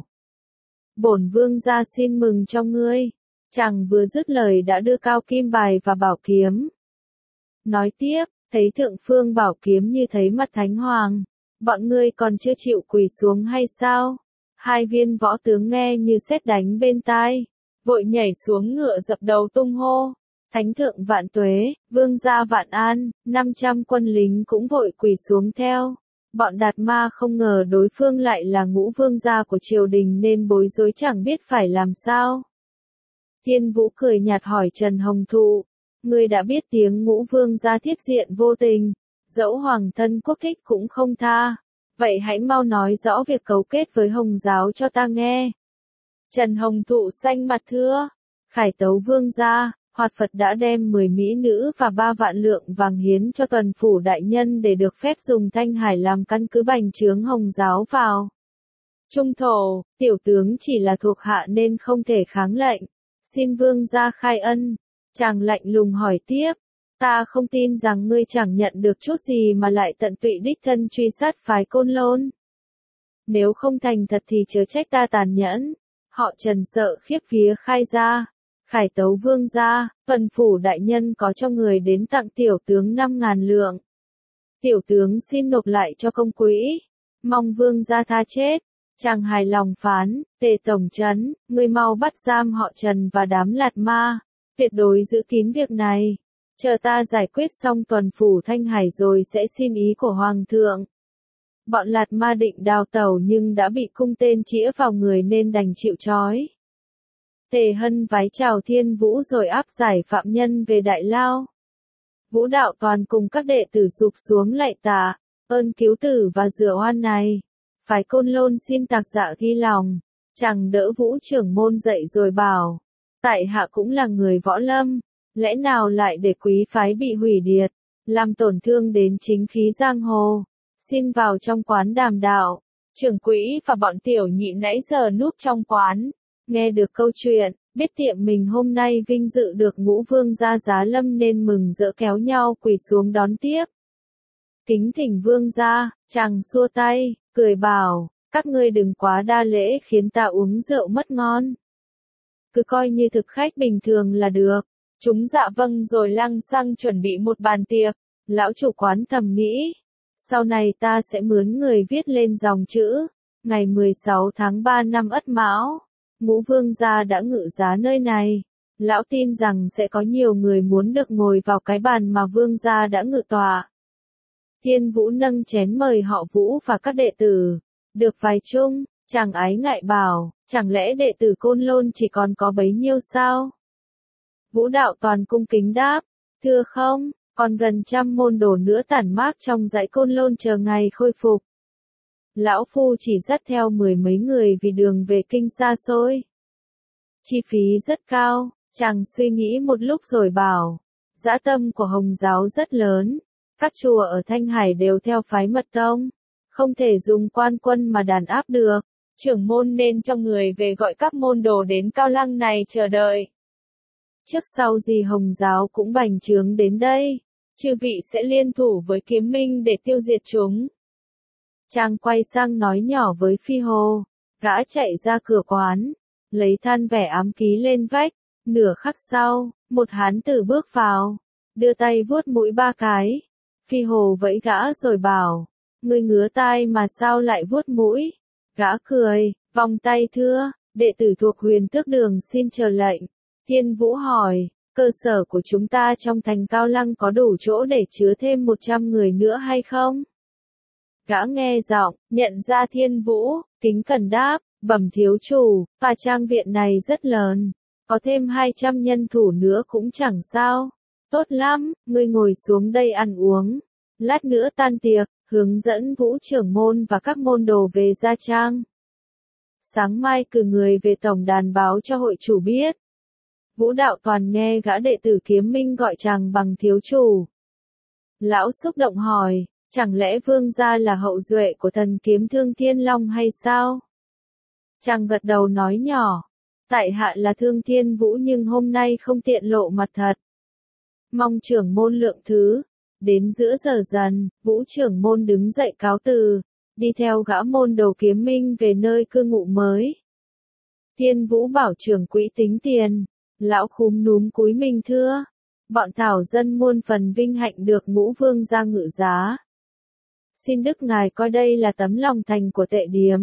Bổn vương gia xin mừng cho ngươi. Chàng vừa dứt lời đã đưa cao kim bài và bảo kiếm. Nói tiếp, thấy thượng phương bảo kiếm như thấy mặt thánh hoàng. Bọn ngươi còn chưa chịu quỳ xuống hay sao? Hai viên võ tướng nghe như sét đánh bên tai, vội nhảy xuống ngựa dập đầu tung hô. Thánh thượng vạn tuế, vương gia vạn an, 500 quân lính cũng vội quỳ xuống theo. Bọn Đạt Ma không ngờ đối phương lại là ngũ vương gia của triều đình nên bối rối chẳng biết phải làm sao. Thiên Vũ cười nhạt hỏi Trần Hồng Thụ, ngươi đã biết tiếng ngũ vương gia thiết diện vô tình, dẫu hoàng thân quốc thích cũng không tha. Vậy hãy mau nói rõ việc cấu kết với Hồng giáo cho ta nghe. Trần Hồng Thụ xanh mặt thưa, khải tấu vương gia, Hoạt Phật đã đem 10 mỹ nữ và 3 vạn lượng vàng hiến cho tuần phủ đại nhân để được phép dùng Thanh Hải làm căn cứ bành trướng Hồng giáo vào trung thổ. Tiểu tướng chỉ là thuộc hạ nên không thể kháng lệnh, xin vương gia khai ân. Chàng lạnh lùng hỏi tiếp, ta không tin rằng ngươi chẳng nhận được chút gì mà lại tận tụy đích thân truy sát phái Côn Lôn. Nếu không thành thật thì chớ trách ta tàn nhẫn. Họ Trần sợ khiếp vía khai ra, khải tấu vương gia, tuần phủ đại nhân có cho người đến tặng tiểu tướng 5.000 lượng. Tiểu tướng xin nộp lại cho công quỹ, mong vương gia tha chết. Chàng hài lòng phán, Tề tổng trấn, ngươi mau bắt giam họ Trần và đám Lạt Ma, tuyệt đối giữ kín việc này. Chờ ta giải quyết xong tuần phủ Thanh Hải rồi sẽ xin ý của Hoàng thượng. Bọn Lạt Ma định đào tẩu nhưng đã bị cung tên chĩa vào người nên đành chịu trói. Tề Hân vái chào Thiên Vũ rồi áp giải phạm nhân về Đại Lao. Vũ Đạo Toàn cùng các đệ tử sụp xuống lạy tạ, ơn cứu tử và rửa oan này. Phái Côn Lôn xin tạc dạ ghi lòng. Chàng đỡ Vũ trưởng môn dậy rồi bảo, tại hạ cũng là người võ lâm, lẽ nào lại để quý phái bị hủy diệt, làm tổn thương đến chính khí giang hồ. Xin vào trong quán đàm đạo. Trưởng quỹ và bọn tiểu nhị nãy giờ núp trong quán, nghe được câu chuyện, biết tiệm mình hôm nay vinh dự được ngũ vương gia giá lâm nên mừng rỡ kéo nhau quỳ xuống đón tiếp. Kính thỉnh vương gia, chàng xua tay, cười bảo, các ngươi đừng quá đa lễ khiến ta uống rượu mất ngon. Cứ coi như thực khách bình thường là được. Chúng dạ vâng rồi lăng xăng chuẩn bị một bàn tiệc. Lão chủ quán thầm nghĩ, sau này ta sẽ mướn người viết lên dòng chữ, ngày 16 tháng 3 năm Ất Mão, ngũ vương gia đã ngự giá nơi này. Lão tin rằng sẽ có nhiều người muốn được ngồi vào cái bàn mà vương gia đã ngự tọa. Thiên Vũ nâng chén mời họ Vũ và các đệ tử. Được vài chung, chàng ái ngại bảo, chẳng lẽ đệ tử Côn Lôn chỉ còn có bấy nhiêu sao? Vũ Đạo Toàn cung kính đáp, thưa không, còn gần 100 môn đồ nữa tản mát trong dãy Côn Lôn chờ ngày khôi phục. Lão Phu chỉ dắt theo 10 mấy người vì đường về kinh xa xôi. Chi phí rất cao, chàng suy nghĩ một lúc rồi bảo, dã tâm của Hồng giáo rất lớn, các chùa ở Thanh Hải đều theo phái Mật Tông, không thể dùng quan quân mà đàn áp được, trưởng môn nên cho người về gọi các môn đồ đến Cao Lăng này chờ đợi. Trước sau gì Hồng giáo cũng bành trướng đến đây, Chư vị sẽ liên thủ với Kiếm Minh để tiêu diệt chúng. Chàng quay sang nói nhỏ với Phi Hồ. Gã chạy ra cửa quán, lấy than vẽ ám ký lên vách. Nửa khắc sau, một hán tử bước vào, đưa tay vuốt mũi 3 cái. Phi Hồ vẫy gã rồi bảo, ngươi ngứa tai mà sao lại vuốt mũi? Gã cười, vòng tay thưa, đệ tử thuộc Huyền Tước Đường xin chờ lệnh. Thiên Vũ hỏi, cơ sở của chúng ta trong thành Cao Lăng có đủ chỗ để chứa thêm 100 người nữa hay không? Gã nghe giọng, nhận ra Thiên Vũ, kính cẩn đáp, bẩm thiếu chủ, và trang viện này rất lớn, có thêm 200 nhân thủ nữa cũng chẳng sao. Tốt lắm, ngươi ngồi xuống đây ăn uống. Lát nữa tan tiệc, hướng dẫn Vũ trưởng môn và các môn đồ về Gia Trang. Sáng mai cử người về tổng đàn báo cho hội chủ biết. Vũ Đạo Toàn nghe gã đệ tử Kiếm Minh gọi chàng bằng thiếu chủ. Lão xúc động hỏi, chẳng lẽ vương gia là hậu duệ của thần kiếm Thương Thiên Long hay sao? Chàng gật đầu nói nhỏ, tại hạ là Thương Thiên Vũ nhưng hôm nay không tiện lộ mặt thật. Mong trưởng môn lượng thứ. Đến giữa giờ dần, Vũ trưởng môn đứng dậy cáo từ, đi theo gã môn đồ Kiếm Minh về nơi cư ngụ mới. Thiên Vũ bảo trưởng quỹ tính tiền, lão khúm núm cúi mình thưa, bọn thảo dân muôn phần vinh hạnh được Ngũ Vương gia ngự giá. Xin Đức ngài coi đây là tấm lòng thành của tệ điếm.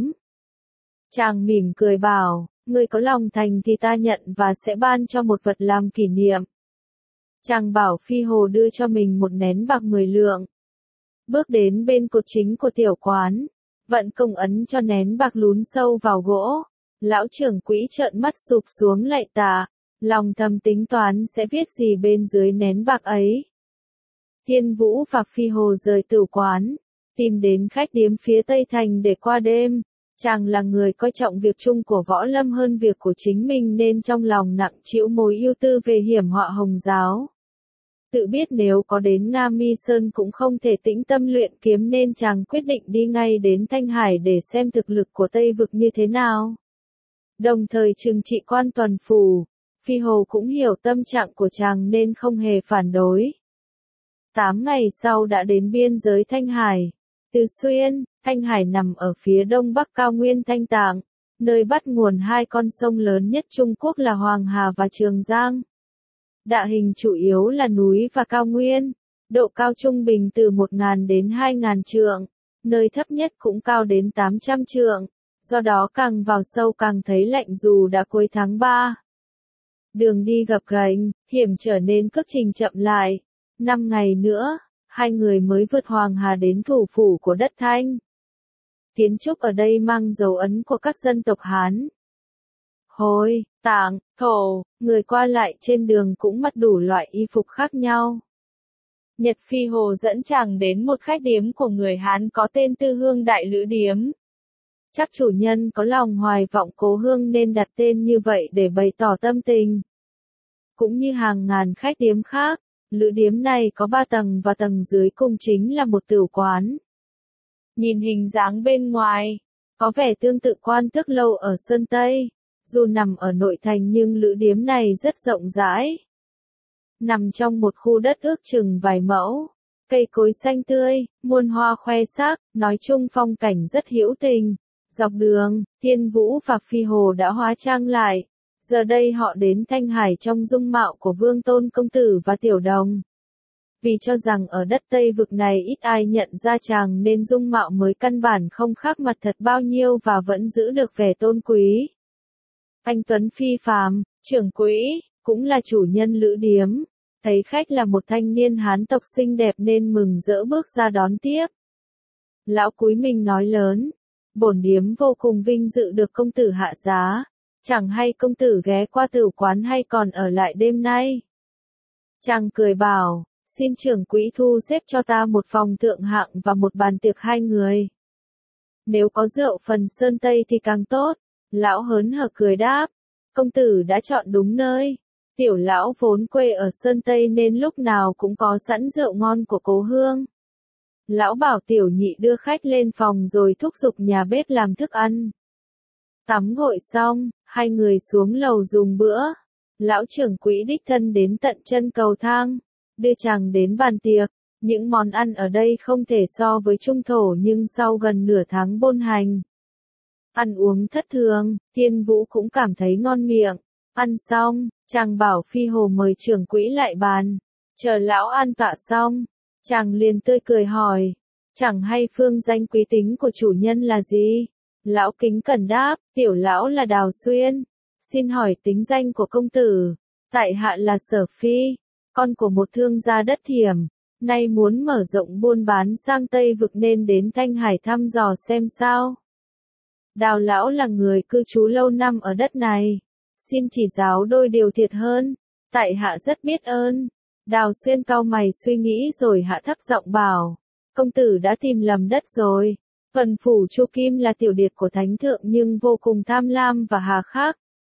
Chàng mỉm cười bảo, người có lòng thành thì ta nhận và sẽ ban cho một vật làm kỷ niệm. Chàng bảo Phi Hồ đưa cho mình một nén bạc 10 lượng. Bước đến bên cột chính của tiểu quán, vận công ấn cho nén bạc lún sâu vào gỗ. Lão trưởng quỹ trợn mắt sụp xuống lạy tạ, lòng thầm tính toán sẽ viết gì bên dưới nén bạc ấy. Thiên Vũ và Phi Hồ rời tử quán, tìm đến khách điếm phía Tây Thành để qua đêm. Chàng là người coi trọng việc chung của võ lâm hơn việc của chính mình nên trong lòng nặng trĩu mối ưu tư về hiểm họa Hồng giáo. Tự biết nếu có đến Nga Mi Sơn cũng không thể tĩnh tâm luyện kiếm nên chàng quyết định đi ngay đến Thanh Hải để xem thực lực của Tây Vực như thế nào. Đồng thời trừng trị quan tuần phủ, Phi Hồ cũng hiểu tâm trạng của chàng nên không hề phản đối. 8 ngày sau đã đến biên giới Thanh Hải. Từ Xuyên, Thanh Hải nằm ở phía đông bắc cao nguyên Thanh Tạng, nơi bắt nguồn hai con sông lớn nhất Trung Quốc là Hoàng Hà và Trường Giang. Địa hình chủ yếu là núi và cao nguyên, độ cao trung bình từ 1.000 đến 2.000 trượng, nơi thấp nhất cũng cao đến 800 trượng, do đó càng vào sâu càng thấy lạnh dù đã cuối tháng 3. Đường đi gập ghềnh, hiểm trở nên cước trình chậm lại. 5 ngày nữa, hai người mới vượt Hoàng Hà đến thủ phủ của đất Thanh. Kiến trúc ở đây mang dấu ấn của các dân tộc Hán. Hôi, Tạng, Thổ, người qua lại trên đường cũng mặc đủ loại y phục khác nhau. Nhật Phi Hồ dẫn chàng đến một khách điếm của người Hán có tên Tư Hương Đại Lữ Điếm. Chắc chủ nhân có lòng hoài vọng cố hương nên đặt tên như vậy để bày tỏ tâm tình. Cũng như hàng ngàn khách điếm khác, lữ điếm này có 3 tầng và tầng dưới cùng chính là một tửu quán. Nhìn hình dáng bên ngoài, có vẻ tương tự Quan Tước Lâu ở Sơn Tây. Dù nằm ở nội thành nhưng lữ điếm này rất rộng rãi. Nằm trong một khu đất ước chừng vài mẫu, cây cối xanh tươi, muôn hoa khoe sắc, nói chung phong cảnh rất hữu tình. Dọc đường, Thiên Vũ và Phi Hồ đã hóa trang lại. Giờ đây họ đến Thanh Hải trong dung mạo của Vương Tôn Công Tử và Tiểu Đồng. Vì cho rằng ở đất Tây Vực này ít ai nhận ra chàng nên dung mạo mới căn bản không khác mặt thật bao nhiêu và vẫn giữ được vẻ tôn quý. Anh Tuấn phi phàm, trưởng quỹ, cũng là chủ nhân lữ điếm, thấy khách là một thanh niên Hán tộc xinh đẹp nên mừng rỡ bước ra đón tiếp. Lão cúi mình nói lớn, bổn điếm vô cùng vinh dự được công tử hạ giá, chẳng hay công tử ghé qua tửu quán hay còn ở lại đêm nay. Chàng cười bảo, xin trưởng quỹ thu xếp cho ta một phòng thượng hạng và một bàn tiệc 2 người. Nếu có rượu phần Sơn Tây thì càng tốt. Lão hớn hở cười đáp, công tử đã chọn đúng nơi. Tiểu lão vốn quê ở Sơn Tây nên lúc nào cũng có sẵn rượu ngon của cố hương. Lão bảo tiểu nhị đưa khách lên phòng rồi thúc giục nhà bếp làm thức ăn. Tắm gội xong, hai người xuống lầu dùng bữa. Lão trưởng quỹ đích thân đến tận chân cầu thang, đưa chàng đến bàn tiệc. Những món ăn ở đây không thể so với trung thổ nhưng sau gần nửa tháng bôn hành, ăn uống thất thường, Thiên Vũ cũng cảm thấy ngon miệng. Ăn xong, chàng bảo Phi Hồ mời trưởng quỹ lại bàn. Chờ lão an tọa xong, chàng liền tươi cười hỏi, chẳng hay phương danh quý tính của chủ nhân là gì? Lão kính cẩn đáp, tiểu lão là Đào Xuyên. Xin hỏi tính danh của công tử. Tại hạ là Sở Phi, con của một thương gia đất Thiểm, nay muốn mở rộng buôn bán sang Tây Vực nên đến Thanh Hải thăm dò xem sao. Đào lão là người cư trú lâu năm ở đất này, xin chỉ giáo đôi điều thiệt hơn, tại hạ rất biết ơn. Đào Xuyên cau mày suy nghĩ rồi hạ thấp giọng bảo, công tử đã tìm lầm đất rồi. Tuần phủ Chu Kim là tiểu điệt của thánh thượng nhưng vô cùng tham lam và hà khắc.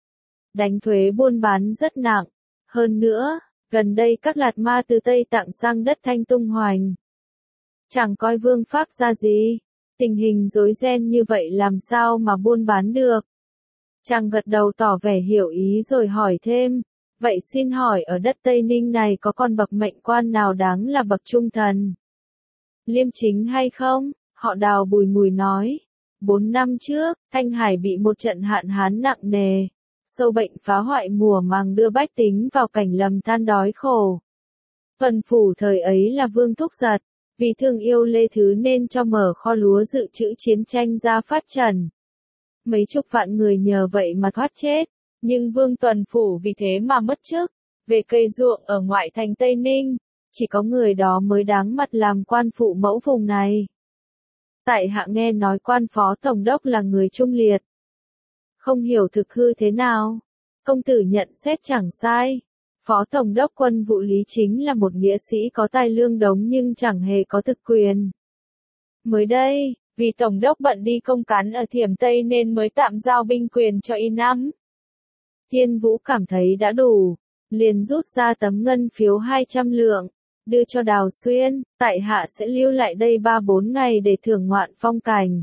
Đánh thuế buôn bán rất nặng. Hơn nữa, gần đây các lạt ma từ Tây Tạng sang đất Thanh tung hoành. Chẳng coi vương pháp ra gì. Tình hình rối ren như vậy làm sao mà buôn bán được. Chàng gật đầu tỏ vẻ hiểu ý rồi hỏi thêm. Vậy xin hỏi ở đất Tây Ninh này có con bậc mệnh quan nào đáng là bậc trung thần? Liêm chính hay không? Họ Đào bùi ngùi nói. 4 năm trước, Thanh Hải bị một trận hạn hán nặng nề. Sâu bệnh phá hoại mùa màng đưa bách tính vào cảnh lầm than đói khổ. Tuần phủ thời ấy là Vương Thúc Giật, vì thương yêu Lê Thứ nên cho mở kho lúa dự trữ chiến tranh ra phát trần. Mấy chục vạn người nhờ vậy mà thoát chết, nhưng Vương Tuần phủ vì thế mà mất chức. Về cây ruộng ở ngoại thành Tây Ninh, chỉ có người đó mới đáng mặt làm quan phụ mẫu vùng này. Tại hạ nghe nói quan phó tổng đốc là người trung liệt. Không hiểu thực hư thế nào. Công tử nhận xét chẳng sai. Phó tổng đốc quân vụ Lý Chính là một nghĩa sĩ có tài lương đống nhưng chẳng hề có thực quyền. Mới đây, vì tổng đốc bận đi công cán ở Thiểm Tây nên mới tạm giao binh quyền cho Y Năm. Thiên Vũ cảm thấy đã đủ, liền rút ra tấm ngân phiếu 200 lượng, đưa cho Đào Xuyên, tại hạ sẽ lưu lại đây 3-4 ngày để thưởng ngoạn phong cảnh.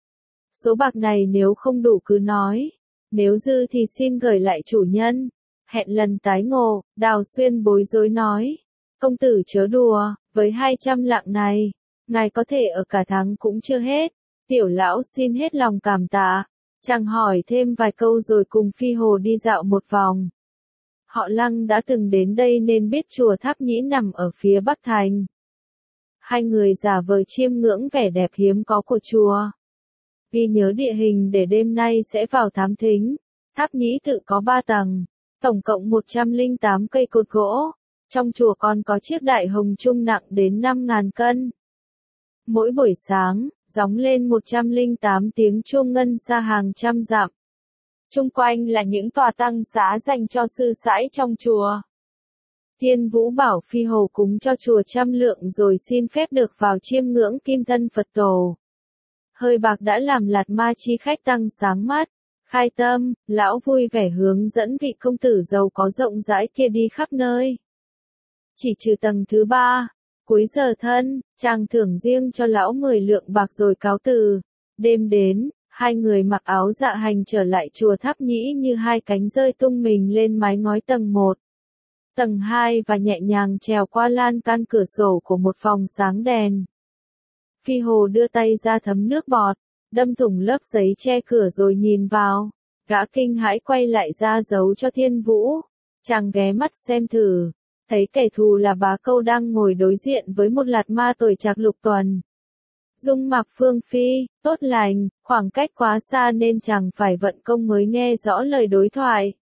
Số bạc này nếu không đủ cứ nói, nếu dư thì xin gửi lại chủ nhân. Hẹn lần tái ngộ, Đào Xuyên bối rối nói, công tử chớ đùa, với 200 lạng này, ngài có thể ở cả tháng cũng chưa hết, tiểu lão xin hết lòng cảm tạ. Chàng hỏi thêm vài câu rồi cùng Phi Hồ đi dạo một vòng. Họ Lăng đã từng đến đây nên biết chùa Tháp Nhĩ nằm ở phía Bắc Thành. Hai người giả vờ chiêm ngưỡng vẻ đẹp hiếm có của chùa. Ghi nhớ địa hình để đêm nay sẽ vào thám thính. Tháp Nhĩ tự có 3 tầng, tổng cộng 108 cây cột gỗ. Trong chùa còn có chiếc đại hồng trung nặng đến 5.000 cân. Mỗi buổi sáng, gióng lên 108 tiếng chuông ngân xa hàng trăm dặm. Chung quanh là những tòa tăng xá dành cho sư sãi trong chùa. Thiên Vũ bảo Phi Hồ cúng cho chùa 100 lượng rồi xin phép được vào chiêm ngưỡng kim thân Phật tổ. Hơi bạc đã làm Lạt Ma chi khách tăng sáng mắt, khai tâm, lão vui vẻ hướng dẫn vị công tử giàu có rộng rãi kia đi khắp nơi. Chỉ trừ tầng thứ 3, cuối giờ thân, chàng thưởng riêng cho lão 10 lượng bạc rồi cáo từ. Đêm đến, hai người mặc áo dạ hành trở lại chùa Tháp Nhĩ như hai cánh rơi tung mình lên mái ngói tầng 1. Tầng 2 và nhẹ nhàng trèo qua lan can cửa sổ của một phòng sáng đèn. Phi Hồ đưa tay ra thấm nước bọt, đâm thủng lớp giấy che cửa rồi nhìn vào. Gã kinh hãi quay lại ra giấu cho Thiên Vũ. Chàng ghé mắt xem thử, thấy kẻ thù là Bá Câu đang ngồi đối diện với một lạt ma tuổi trạc lục tuần. Dung mạo phương phi, tốt lành, khoảng cách quá xa nên chàng phải vận công mới nghe rõ lời đối thoại.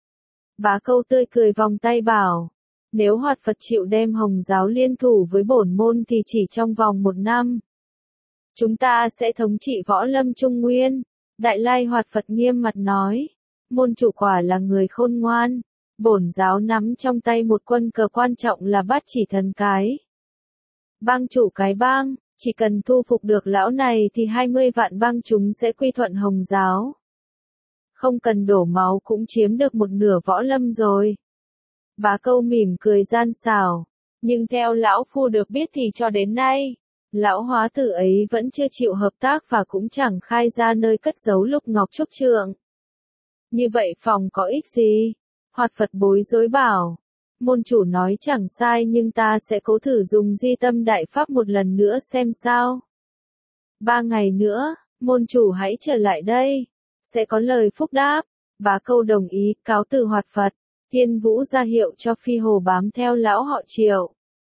Bá Câu tươi cười vòng tay bảo, nếu Hoạt Phật chịu đem Hồng giáo liên thủ với bổn môn thì chỉ trong vòng 1 năm, chúng ta sẽ thống trị võ lâm Trung Nguyên. Đại Lai Hoạt Phật nghiêm mặt nói, môn chủ quả là người khôn ngoan, bổn giáo nắm trong tay một quân cờ quan trọng là Bát Chỉ Thần Cái. Bang chủ cái bang, chỉ cần thu phục được lão này thì 20 vạn bang chúng sẽ quy thuận Hồng giáo. Không cần đổ máu cũng chiếm được một nửa võ lâm rồi. Bá Câu mỉm cười gian xảo, nhưng theo lão phu được biết thì cho đến nay, lão hóa tử ấy vẫn chưa chịu hợp tác và cũng chẳng khai ra nơi cất giấu Lục Ngọc Trúc Trượng. Như vậy phòng có ích gì? Hoạt Phật bối rối bảo, Môn chủ nói chẳng sai nhưng ta sẽ cố thử dùng di tâm đại pháp một lần nữa xem sao. 3 ngày nữa, môn chủ hãy trở lại đây. Sẽ có lời phúc đáp. Bá Câu đồng ý, cáo từ Hoạt Phật. Thiên Vũ ra hiệu cho Phi Hồ bám theo lão họ Triệu.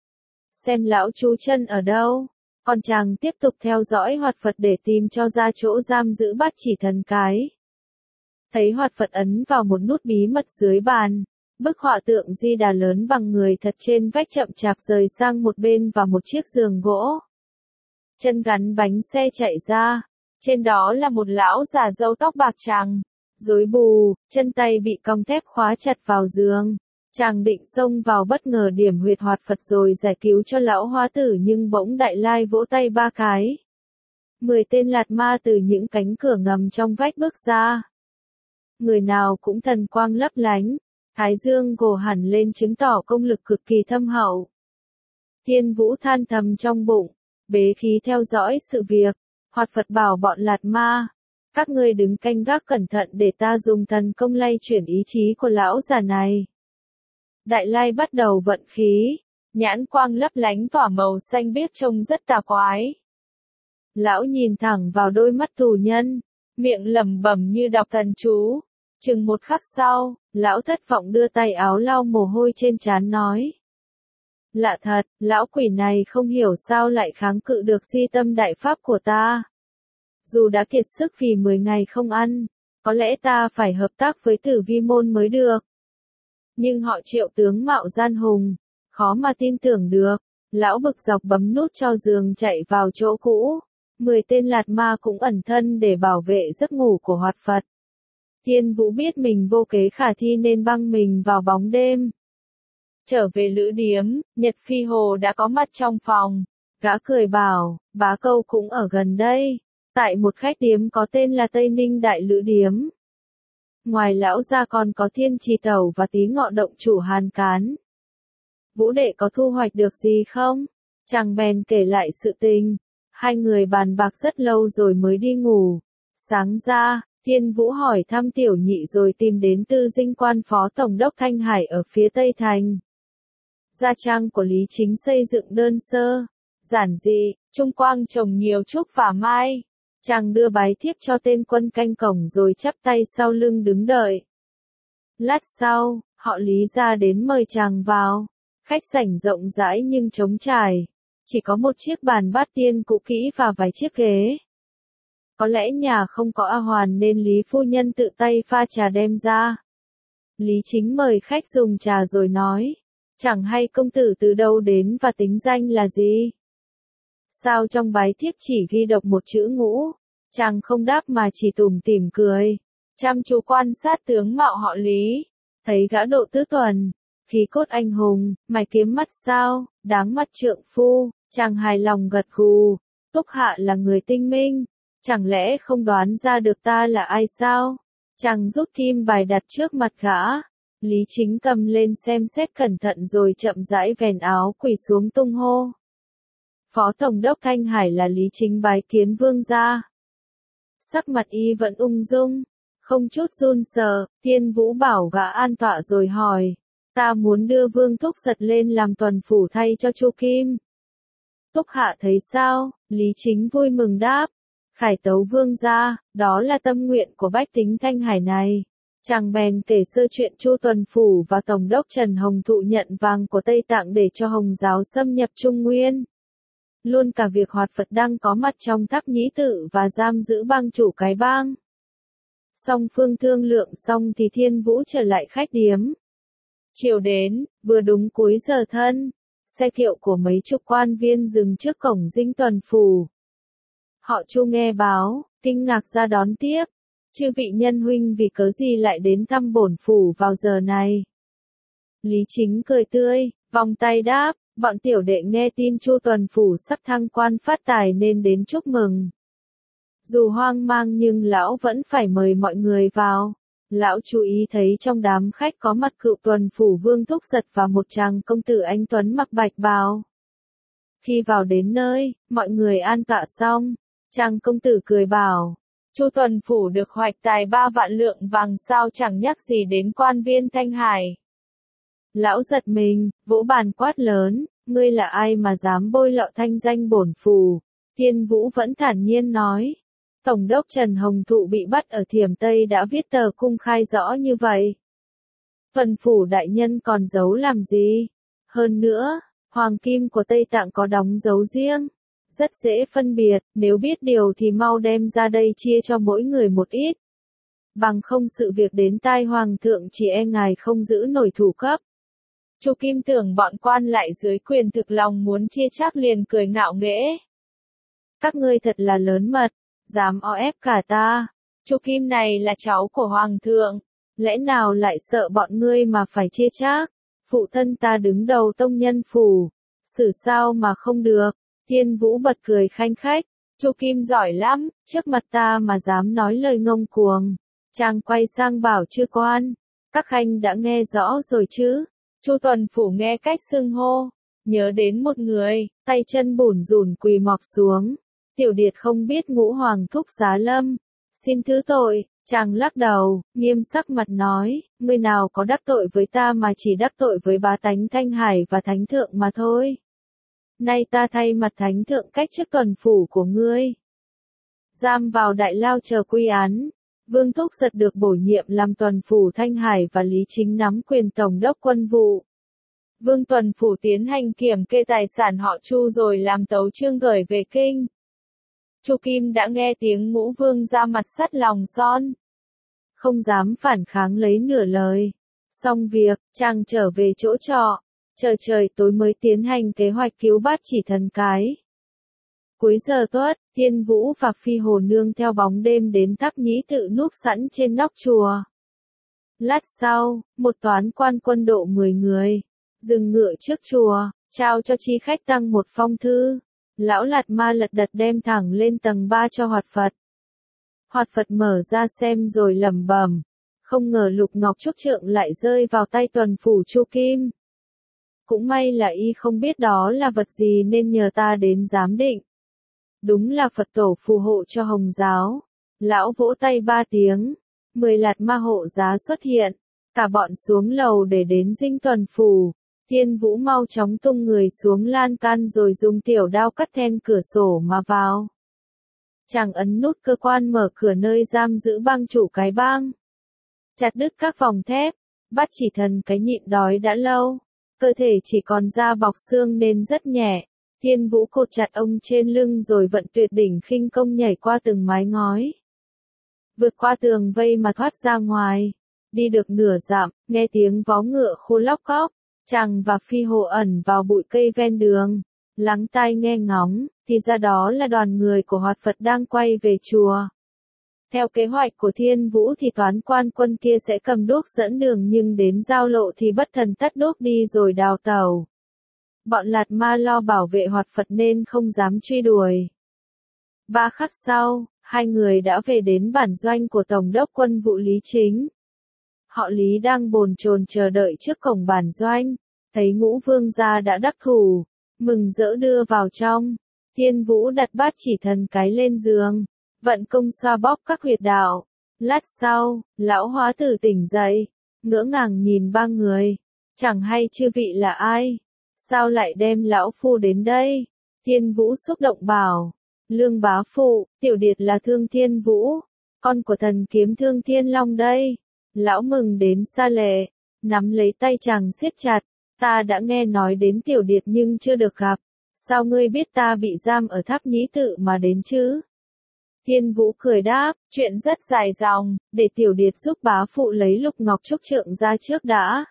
Xem lão trú chân ở đâu. Còn chàng tiếp tục theo dõi Hoạt Phật để tìm cho ra chỗ giam giữ Bát Chỉ Thần cái. Thấy Hoạt Phật ấn vào một nút bí mật dưới bàn. Bức họa tượng Di Đà lớn bằng người thật trên vách chậm chạp rời sang một bên và một chiếc giường gỗ. Chân gắn bánh xe chạy ra. Trên đó là một lão già râu tóc bạc trắng, rối bù, chân tay bị cong thép khóa chặt vào giường. Chàng định xông vào bất ngờ điểm huyệt Hoạt Phật rồi giải cứu cho lão hoa tử nhưng bỗng Đại Lai vỗ tay 3 cái. 10 tên lạt ma từ những cánh cửa ngầm trong vách bước ra. Người nào cũng thần quang lấp lánh, thái dương gồ hẳn lên chứng tỏ công lực cực kỳ thâm hậu. Thiên Vũ than thầm trong bụng, bế khí theo dõi sự việc. Hoạt Phật bảo bọn lạt ma, các ngươi đứng canh gác cẩn thận để ta dùng thần công lay chuyển ý chí của lão già này. Đại Lai bắt đầu vận khí, nhãn quang lấp lánh tỏa màu xanh biếc trông rất tà quái. Lão nhìn thẳng vào đôi mắt tù nhân, miệng lẩm bẩm như đọc thần chú. Chừng một khắc sau, lão thất vọng đưa tay áo lau mồ hôi trên trán nói. Lạ thật, lão quỷ này không hiểu sao lại kháng cự được di tâm đại pháp của ta. Dù đã kiệt sức vì 10 ngày không ăn, có lẽ ta phải hợp tác với Tử Vi môn mới được. Nhưng họ Triệu tướng mạo gian hùng, khó mà tin tưởng được. Lão bực dọc bấm nút cho giường chạy vào chỗ cũ. 10 tên lạt ma cũng ẩn thân để bảo vệ giấc ngủ của Hoạt Phật. Thiên Vũ biết mình vô kế khả thi nên băng mình vào bóng đêm. Trở về lữ điếm, Nhật Phi Hồ đã có mặt trong phòng. Gã cười bảo, Bá Câu cũng ở gần đây. Tại một khách điếm có tên là Tây Ninh Đại Lữ Điếm. Ngoài lão ra còn có Thiên Trì Tẩu và Tí Ngọ động chủ Hàn Cán. Vũ đệ có thu hoạch được gì không? Chàng bèn kể lại sự tình. Hai người bàn bạc rất lâu rồi mới đi ngủ. Sáng ra, Thiên Vũ hỏi thăm Tiểu Nhị rồi tìm đến Tư Dinh Quan Phó Tổng đốc Thanh Hải ở phía Tây Thành. Gia trang của Lý Chính xây dựng đơn sơ, giản dị, trung quang trồng nhiều trúc và mai. Chàng đưa bái thiếp cho tên quân canh cổng rồi chắp tay sau lưng đứng đợi. Lát sau, họ Lý ra đến mời chàng vào. Khách sảnh rộng rãi nhưng trống trải. Chỉ có một chiếc bàn bát tiên cũ kỹ và vài chiếc ghế. Có lẽ nhà không có A Hoàn nên Lý phu nhân tự tay pha trà đem ra. Lý Chính mời khách dùng trà rồi nói. Chẳng hay công tử từ đâu đến và tính danh là gì? Sao trong bái thiếp chỉ ghi độc một chữ Ngũ? Chàng không đáp mà chỉ tủm tỉm cười. Chăm chú quan sát tướng mạo họ Lý. Thấy gã độ tứ tuần, khí cốt anh hùng, mày kiếm mắt sao, đáng mặt trượng phu. Chàng hài lòng gật gù. Túc Hạ là người tinh minh. Chẳng lẽ không đoán ra được ta là ai sao? Chàng rút kim bài đặt trước mặt gã. Lý Chính cầm lên xem xét cẩn thận rồi chậm rãi vèn áo quỳ xuống tung hô. Phó Tổng đốc Thanh Hải là Lý Chính bái kiến vương gia. Sắc mặt y vẫn ung dung, không chút run sợ. Thiên Vũ bảo gã an tọa rồi hỏi. Ta muốn đưa Vương Thúc Giật lên làm tuần phủ thay cho Chu Kim. Túc Hạ thấy sao? Lý Chính vui mừng đáp. Khải tấu vương gia, đó là tâm nguyện của bách tính Thanh Hải này. Chàng bèn kể sơ chuyện Chu Tuần Phủ và Tổng đốc Trần Hồng thụ nhận vàng của Tây Tạng để cho Hồng giáo xâm nhập Trung Nguyên. Luôn cả việc Hoạt Phật đang có mặt trong tháp nhĩ tự và giam giữ bang chủ cái bang. Song phương thương lượng xong thì Thiên Vũ trở lại khách điếm. Chiều đến, vừa đúng cuối giờ thân, xe kiệu của mấy chục quan viên dừng trước cổng dinh Tuần Phủ. Họ Chu nghe báo, kinh ngạc ra đón tiếp. Chư vị nhân huynh vì cớ gì lại đến thăm bổn phủ vào giờ này? Lý Chính cười tươi, vòng tay đáp, bọn tiểu đệ nghe tin Chu Tuần Phủ sắp thăng quan phát tài nên đến chúc mừng. Dù hoang mang nhưng lão vẫn phải mời mọi người vào. Lão chú ý thấy trong đám khách có mặt cựu Tuần Phủ Vương Thúc Giật và một chàng công tử anh tuấn mặc bạch bào. Khi vào đến nơi, mọi người an tọa xong, chàng công tử cười bảo. Chu Tuần Phủ được hoạch tài 3 vạn lượng vàng sao chẳng nhắc gì đến quan viên Thanh Hải. Lão giật mình, vỗ bàn quát lớn, ngươi là ai mà dám bôi lọ thanh danh bổn phù? Thiên Vũ vẫn thản nhiên nói. Tổng đốc Trần Hồng Thụ bị bắt ở Thiểm Tây đã viết tờ cung khai rõ như vậy. Tuần phủ đại nhân còn giấu làm gì? Hơn nữa, hoàng kim của Tây Tạng có đóng dấu riêng. Rất dễ phân biệt, nếu biết điều thì mau đem ra đây chia cho mỗi người một ít. Bằng không sự việc đến tai hoàng thượng chỉ e ngài không giữ nổi thủ cấp. Chu Kim tưởng bọn quan lại dưới quyền thực lòng muốn chia chác liền cười ngạo nghễ. Các ngươi thật là lớn mật, dám o ép cả ta. Chu Kim này là cháu của hoàng thượng, lẽ nào lại sợ bọn ngươi mà phải chia chác? Phụ thân ta đứng đầu tông nhân phủ, xử sao mà không được? Thiên Vũ bật cười khanh khách, Chu Kim giỏi lắm, trước mặt ta mà dám nói lời ngông cuồng. Chàng quay sang bảo chư quan, các khanh đã nghe rõ rồi chứ? Chu Tuần Phủ nghe cách xưng hô, nhớ đến một người, tay chân bủn rủn quỳ mọp xuống. Tiểu Điệt không biết Ngũ Hoàng thúc giá lâm, xin thứ tội. Chàng lắc đầu, nghiêm sắc mặt nói, ngươi nào có đắc tội với ta mà chỉ đắc tội với bá tánh Thanh Hải và Thánh Thượng mà thôi. Nay ta thay mặt Thánh Thượng cách chức tuần phủ của ngươi. Giam vào đại lao chờ quy án. Vương Thúc Giật được bổ nhiệm làm tuần phủ Thanh Hải và Lý Chính nắm quyền tổng đốc quân vụ. Vương tuần phủ tiến hành kiểm kê tài sản họ Chu rồi làm tấu chương gửi về kinh. Chu Kim đã nghe tiếng Ngũ Vương ra mặt sắt lòng son. Không dám phản kháng lấy nửa lời. Xong việc, chàng trở về chỗ trọ. Chờ trời tối mới tiến hành kế hoạch cứu Bát Chỉ Thần cái. Cuối giờ tuất, Thiên Vũ và Phi Hồ nương theo bóng đêm đến Tháp Nhĩ Tự núp sẵn trên nóc chùa. Lát sau, một toán quan quân độ 10 người, dừng ngựa trước chùa, trao cho chi khách tăng một phong thư. Lão Lạt Ma lật đật đem thẳng lên tầng 3 cho Hoạt Phật. Hoạt Phật mở ra xem rồi lẩm bẩm, không ngờ Lục Ngọc Trúc Trượng lại rơi vào tay tuần phủ Chu Kim. Cũng may là y không biết đó là vật gì nên nhờ ta đến giám định. Đúng là Phật tổ phù hộ cho Hồng giáo. Lão vỗ tay 3 tiếng, 10 Lạt Ma hộ giá xuất hiện, cả bọn xuống lầu để đến dinh tuần phủ. Thiên Vũ mau chóng tung người xuống lan can rồi dùng tiểu đao cắt then cửa sổ mà vào. Chàng ấn nút cơ quan mở cửa nơi giam giữ bang chủ cái bang. Chặt đứt các vòng thép, Bát Chỉ Thần cái nhịn đói đã lâu. Cơ thể chỉ còn da bọc xương nên rất nhẹ. Thiên Vũ cột chặt ông trên lưng rồi vận tuyệt đỉnh khinh công nhảy qua từng mái ngói. Vượt qua tường vây mà thoát ra ngoài. Đi được nửa dặm, nghe tiếng vó ngựa khô lóc cóc. Chàng và Phi Hồ ẩn vào bụi cây ven đường. Lắng tai nghe ngóng, thì ra đó là đoàn người của Hoạt Phật đang quay về chùa. Theo kế hoạch của Thiên Vũ thì toán quan quân kia sẽ cầm đuốc dẫn đường nhưng đến giao lộ thì bất thần tắt đuốc đi rồi đào tẩu. Bọn Lạt Ma lo bảo vệ Hoạt Phật nên không dám truy đuổi. 3 khắc sau, hai người đã về đến bản doanh của Tổng đốc quân vụ Lý Chính. Họ Lý đang bồn chồn chờ đợi trước cổng bản doanh, thấy Ngũ Vương gia đã đắc thủ, mừng rỡ đưa vào trong. Thiên Vũ đặt Bát Chỉ Thần cái lên giường, vận công xoa bóp các huyệt đạo. Lát sau, lão hóa tử tỉnh dậy, ngỡ ngàng nhìn 3 người, chẳng hay chư vị là ai, sao lại đem lão phu đến đây? Thiên Vũ xúc động bảo, Lương bá phụ, Tiểu Điệt là Thương Thiên Vũ, con của thần kiếm Thương Thiên Long đây. Lão mừng đến xa lệ, nắm lấy tay chàng siết chặt, ta đã nghe nói đến Tiểu Điệt nhưng chưa được gặp, sao ngươi biết ta bị giam ở Tháp Nhĩ Tự mà đến chứ? Thiên Vũ cười đáp, chuyện rất dài dòng, để Tiểu Điệt giúp bá phụ lấy Lục Ngọc Trúc Trượng ra trước đã.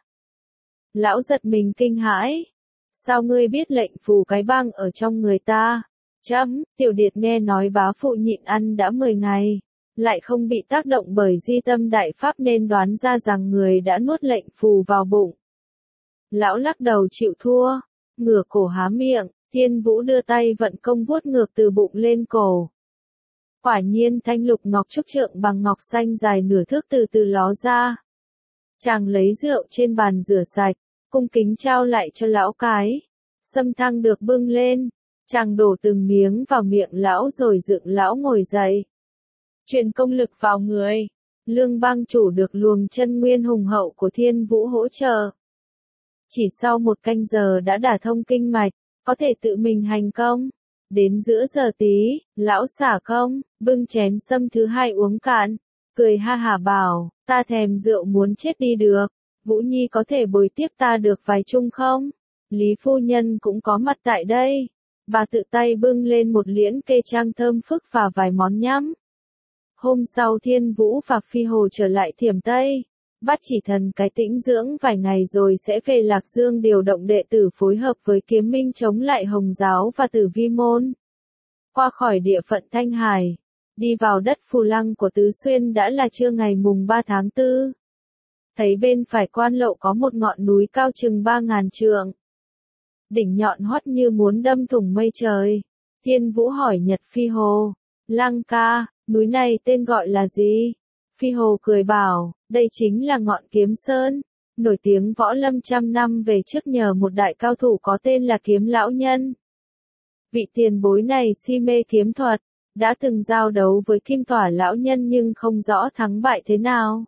Lão giật mình kinh hãi, sao ngươi biết lệnh phù cái bang ở trong người ta? Tiểu Điệt nghe nói bá phụ nhịn ăn đã 10 ngày. Lại không bị tác động bởi di tâm đại pháp nên đoán ra rằng người đã nuốt lệnh phù vào bụng. Lão lắc đầu chịu thua, ngửa cổ há miệng, Thiên Vũ đưa tay vận công vuốt ngược từ bụng lên cổ. Quả nhiên thanh Lục Ngọc Trúc Trượng bằng ngọc xanh dài nửa thước từ từ ló ra. Chàng lấy rượu trên bàn rửa sạch, cung kính trao lại cho lão cái. Sâm thăng được bưng lên, chàng đổ từng miếng vào miệng lão rồi dựng lão ngồi dậy. Truyền công lực vào người, Lương bang chủ được luồng chân nguyên hùng hậu của Thiên Vũ hỗ trợ. Chỉ sau 1 canh giờ đã đả thông kinh mạch, có thể tự mình hành công. Đến giữa giờ tí, lão xả công, bưng chén sâm thứ 2 uống cạn, cười ha hả bảo, ta thèm rượu muốn chết đi được, Vũ Nhi có thể bồi tiếp ta được vài chung không? Lý phu nhân cũng có mặt tại đây, bà tự tay bưng lên một liễn kê trang thơm phức và vài món nhắm. Hôm sau Thiên Vũ và Phi Hồ trở lại Thiểm Tây, bắt Chỉ Thần cái tĩnh dưỡng vài ngày rồi sẽ về Lạc Dương điều động đệ tử phối hợp với Kiếm Minh chống lại Hồng Giáo và Tử Vi Môn. Qua khỏi địa phận Thanh Hải, đi vào đất Phù Lăng của Tứ Xuyên đã là trưa ngày mùng 3 tháng 4. Thấy bên phải quan lộ có một ngọn núi cao chừng 3.000 trượng. Đỉnh nhọn hoắt như muốn đâm thủng mây trời. Thiên Vũ hỏi Nhật Phi Hồ, Lăng ca, núi này tên gọi là gì? Phi Hồ cười bảo, đây chính là ngọn Kiếm Sơn, nổi tiếng võ lâm trăm năm về trước nhờ một đại cao thủ có tên là Kiếm Lão Nhân. Vị tiền bối này si mê kiếm thuật, đã từng giao đấu với Kim Tỏa Lão Nhân nhưng không rõ thắng bại thế nào.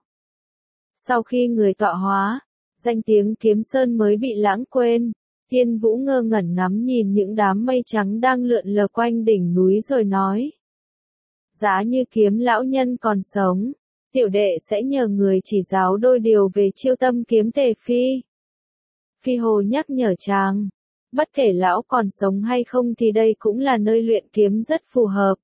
Sau khi người tọa hóa, danh tiếng Kiếm Sơn mới bị lãng quên. Thiên Vũ ngơ ngẩn ngắm nhìn những đám mây trắng đang lượn lờ quanh đỉnh núi rồi nói. Giá như Kiếm Lão Nhân còn sống, tiểu đệ sẽ nhờ người chỉ giáo đôi điều về chiêu tâm kiếm tề phi. Phi Hồ nhắc nhở chàng, bất kể lão còn sống hay không thì đây cũng là nơi luyện kiếm rất phù hợp.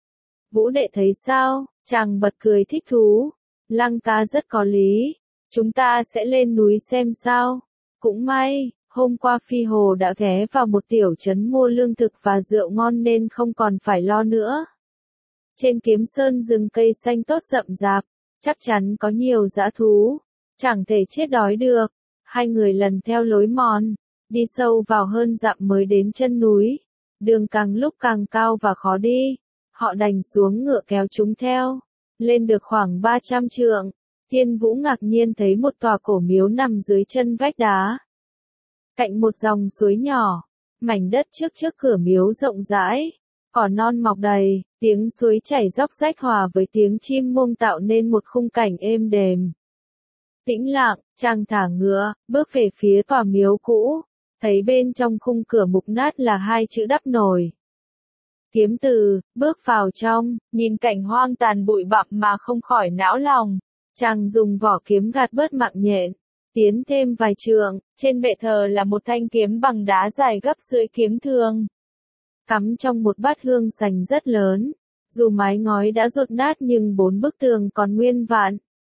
Vũ đệ thấy sao? Chàng bật cười thích thú. Lăng ca rất có lý, chúng ta sẽ lên núi xem sao. Cũng may, hôm qua Phi Hồ đã ghé vào một tiểu trấn mua lương thực và rượu ngon nên không còn phải lo nữa. Trên Kiếm Sơn rừng cây xanh tốt rậm rạp, chắc chắn có nhiều dã thú, chẳng thể chết đói được. Hai người lần theo lối mòn, đi sâu vào hơn dặm mới đến chân núi. Đường càng lúc càng cao và khó đi, họ đành xuống ngựa kéo chúng theo. Lên được khoảng 300 trượng, Thiên Vũ ngạc nhiên thấy một tòa cổ miếu nằm dưới chân vách đá. Cạnh một dòng suối nhỏ, mảnh đất trước cửa miếu rộng rãi, cỏ non mọc đầy, tiếng suối chảy róc rách hòa với tiếng chim muông tạo nên một khung cảnh êm đềm. Tĩnh lặng, chàng thả ngựa, bước về phía tòa miếu cũ, thấy bên trong khung cửa mục nát là 2 chữ đắp nổi. Kiếm Từ, bước vào trong, nhìn cảnh hoang tàn bụi bặm mà không khỏi não lòng. Chàng dùng vỏ kiếm gạt bớt mạng nhện, tiến thêm vài trượng, trên bệ thờ là một thanh kiếm bằng đá dài gấp rưỡi kiếm thường. Cắm trong một bát hương sành rất lớn, dù mái ngói đã dột nát nhưng 4 bức tường còn nguyên vạn.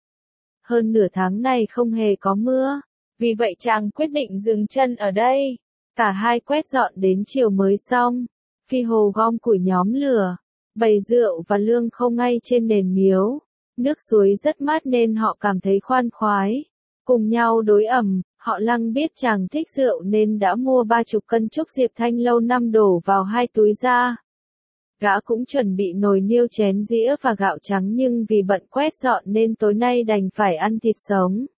Hơn nửa tháng này không hề có mưa, vì vậy chàng quyết định dừng chân ở đây. Cả hai quét dọn đến chiều mới xong. Phi Hồ gom củi nhóm lửa, bày rượu và lương khô ngay trên nền miếu. Nước suối rất mát nên họ cảm thấy khoan khoái. Cùng nhau đối ẩm, họ Lăng biết chàng thích rượu nên đã mua 30 cân trúc diệp thanh lâu năm đổ vào 2 túi ra. Gã cũng chuẩn bị nồi niêu chén dĩa và gạo trắng nhưng vì bận quét dọn nên tối nay đành phải ăn thịt sống.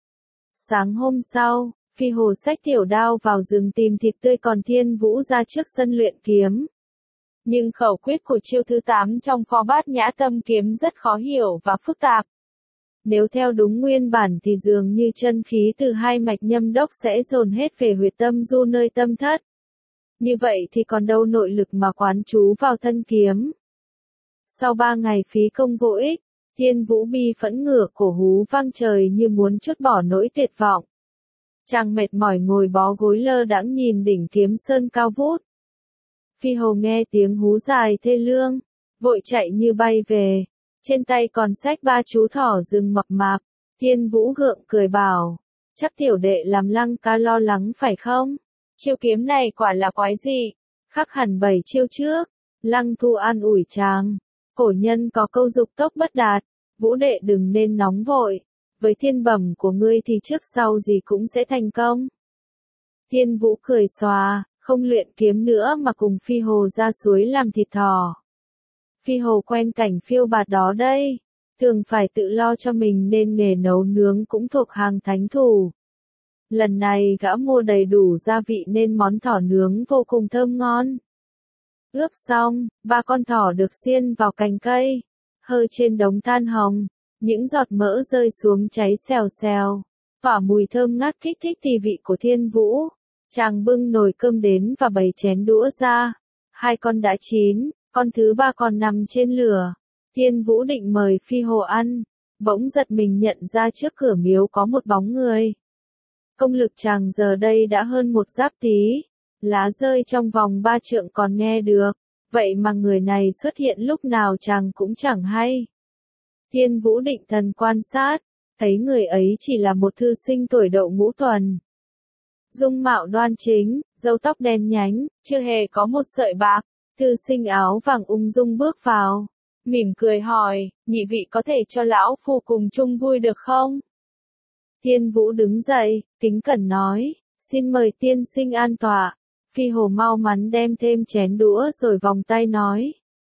Sáng hôm sau, Phi Hồ xách tiểu đao vào rừng tìm thịt tươi còn Thiên Vũ ra trước sân luyện kiếm. Nhưng khẩu quyết của chiêu thứ 8 trong Phó Bát Nhã Tâm Kiếm rất khó hiểu và phức tạp. Nếu theo đúng nguyên bản thì dường như chân khí từ 2 mạch nhâm đốc sẽ dồn hết về huyệt tâm du nơi tâm thất. Như vậy thì còn đâu nội lực mà quán trú vào thân kiếm. Sau 3 ngày phí công vô ích, Thiên Vũ bi phẫn ngửa cổ hú vang trời như muốn trút bỏ nỗi tuyệt vọng. Chàng mệt mỏi ngồi bó gối lơ đãng nhìn đỉnh Kiếm Sơn cao vút. Phi Hồ nghe tiếng hú dài thê lương, vội chạy như bay về, trên tay còn xách 3 chú thỏ rừng mập mạp. Thiên Vũ gượng cười bảo, chắc tiểu đệ làm Lăng ca lo lắng phải không? Chiêu kiếm này quả là quái dị, khác hẳn 7 chiêu trước. Lăng Thu an ủi chàng, cổ nhân có câu dục tốc bất đạt, Vũ đệ đừng nên nóng vội, với thiên bẩm của ngươi thì trước sau gì cũng sẽ thành công. Thiên Vũ cười xòa, không luyện kiếm nữa mà cùng Phi Hồ ra suối làm thịt thỏ. Phi Hồ quen cảnh phiêu bạt đó đây, thường phải tự lo cho mình nên nghề nấu nướng cũng thuộc hàng thánh thủ. Lần này gã mua đầy đủ gia vị nên món thỏ nướng vô cùng thơm ngon. Ướp xong, 3 con thỏ được xiên vào cành cây, hơi trên đống than hồng, những giọt mỡ rơi xuống cháy xèo xèo. tỏa mùi thơm ngát kích thích tỳ vị của Thiên Vũ. Chàng bưng nồi cơm đến và bày chén đũa ra. 2 con đã chín, con thứ 3 còn nằm trên lửa. Thiên Vũ định mời Phi Hồ ăn, bỗng giật mình nhận ra trước cửa miếu có một bóng người. Công lực chàng giờ đây đã hơn 1 giáp tí, lá rơi trong vòng 3 trượng còn nghe được, vậy mà người này xuất hiện lúc nào chàng cũng chẳng hay. Thiên Vũ định thần quan sát, thấy người ấy chỉ là một thư sinh tuổi Đậu Ngũ Tuần. Dung mạo đoan chính, râu tóc đen nhánh, chưa hề có một sợi bạc. Thư sinh áo vàng ung dung bước vào, mỉm cười hỏi, nhị vị có thể cho lão phu cùng chung vui được không? Thiên Vũ đứng dậy, kính cẩn nói, xin mời tiên sinh an tọa. Phi Hồ mau mắn đem thêm chén đũa rồi vòng tay nói.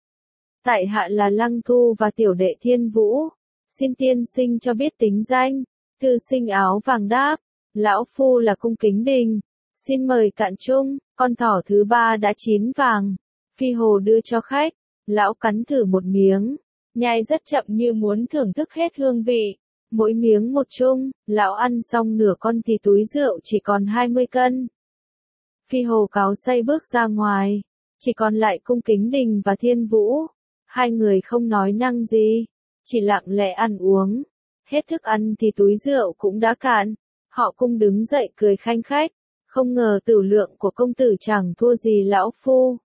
Tại hạ là Lăng Thu và tiểu đệ Thiên Vũ, xin tiên sinh cho biết tính danh. Thư sinh áo vàng đáp, lão phu là Cung Kính Đình, xin mời cạn chung, con thỏ thứ 3 đã chín vàng. Phi Hồ đưa cho khách, lão cắn thử một miếng, nhai rất chậm như muốn thưởng thức hết hương vị. Mỗi miếng một chung, lão ăn xong nửa con thì túi rượu chỉ còn 20 cân. Phi Hồ cáo say bước ra ngoài, chỉ còn lại Cung Kính Đình và Thiên Vũ. 2 người không nói năng gì, chỉ lặng lẽ ăn uống. Hết thức ăn thì túi rượu cũng đã cạn. Họ cùng đứng dậy cười khanh khách, không ngờ tửu lượng của công tử chẳng thua gì lão phu.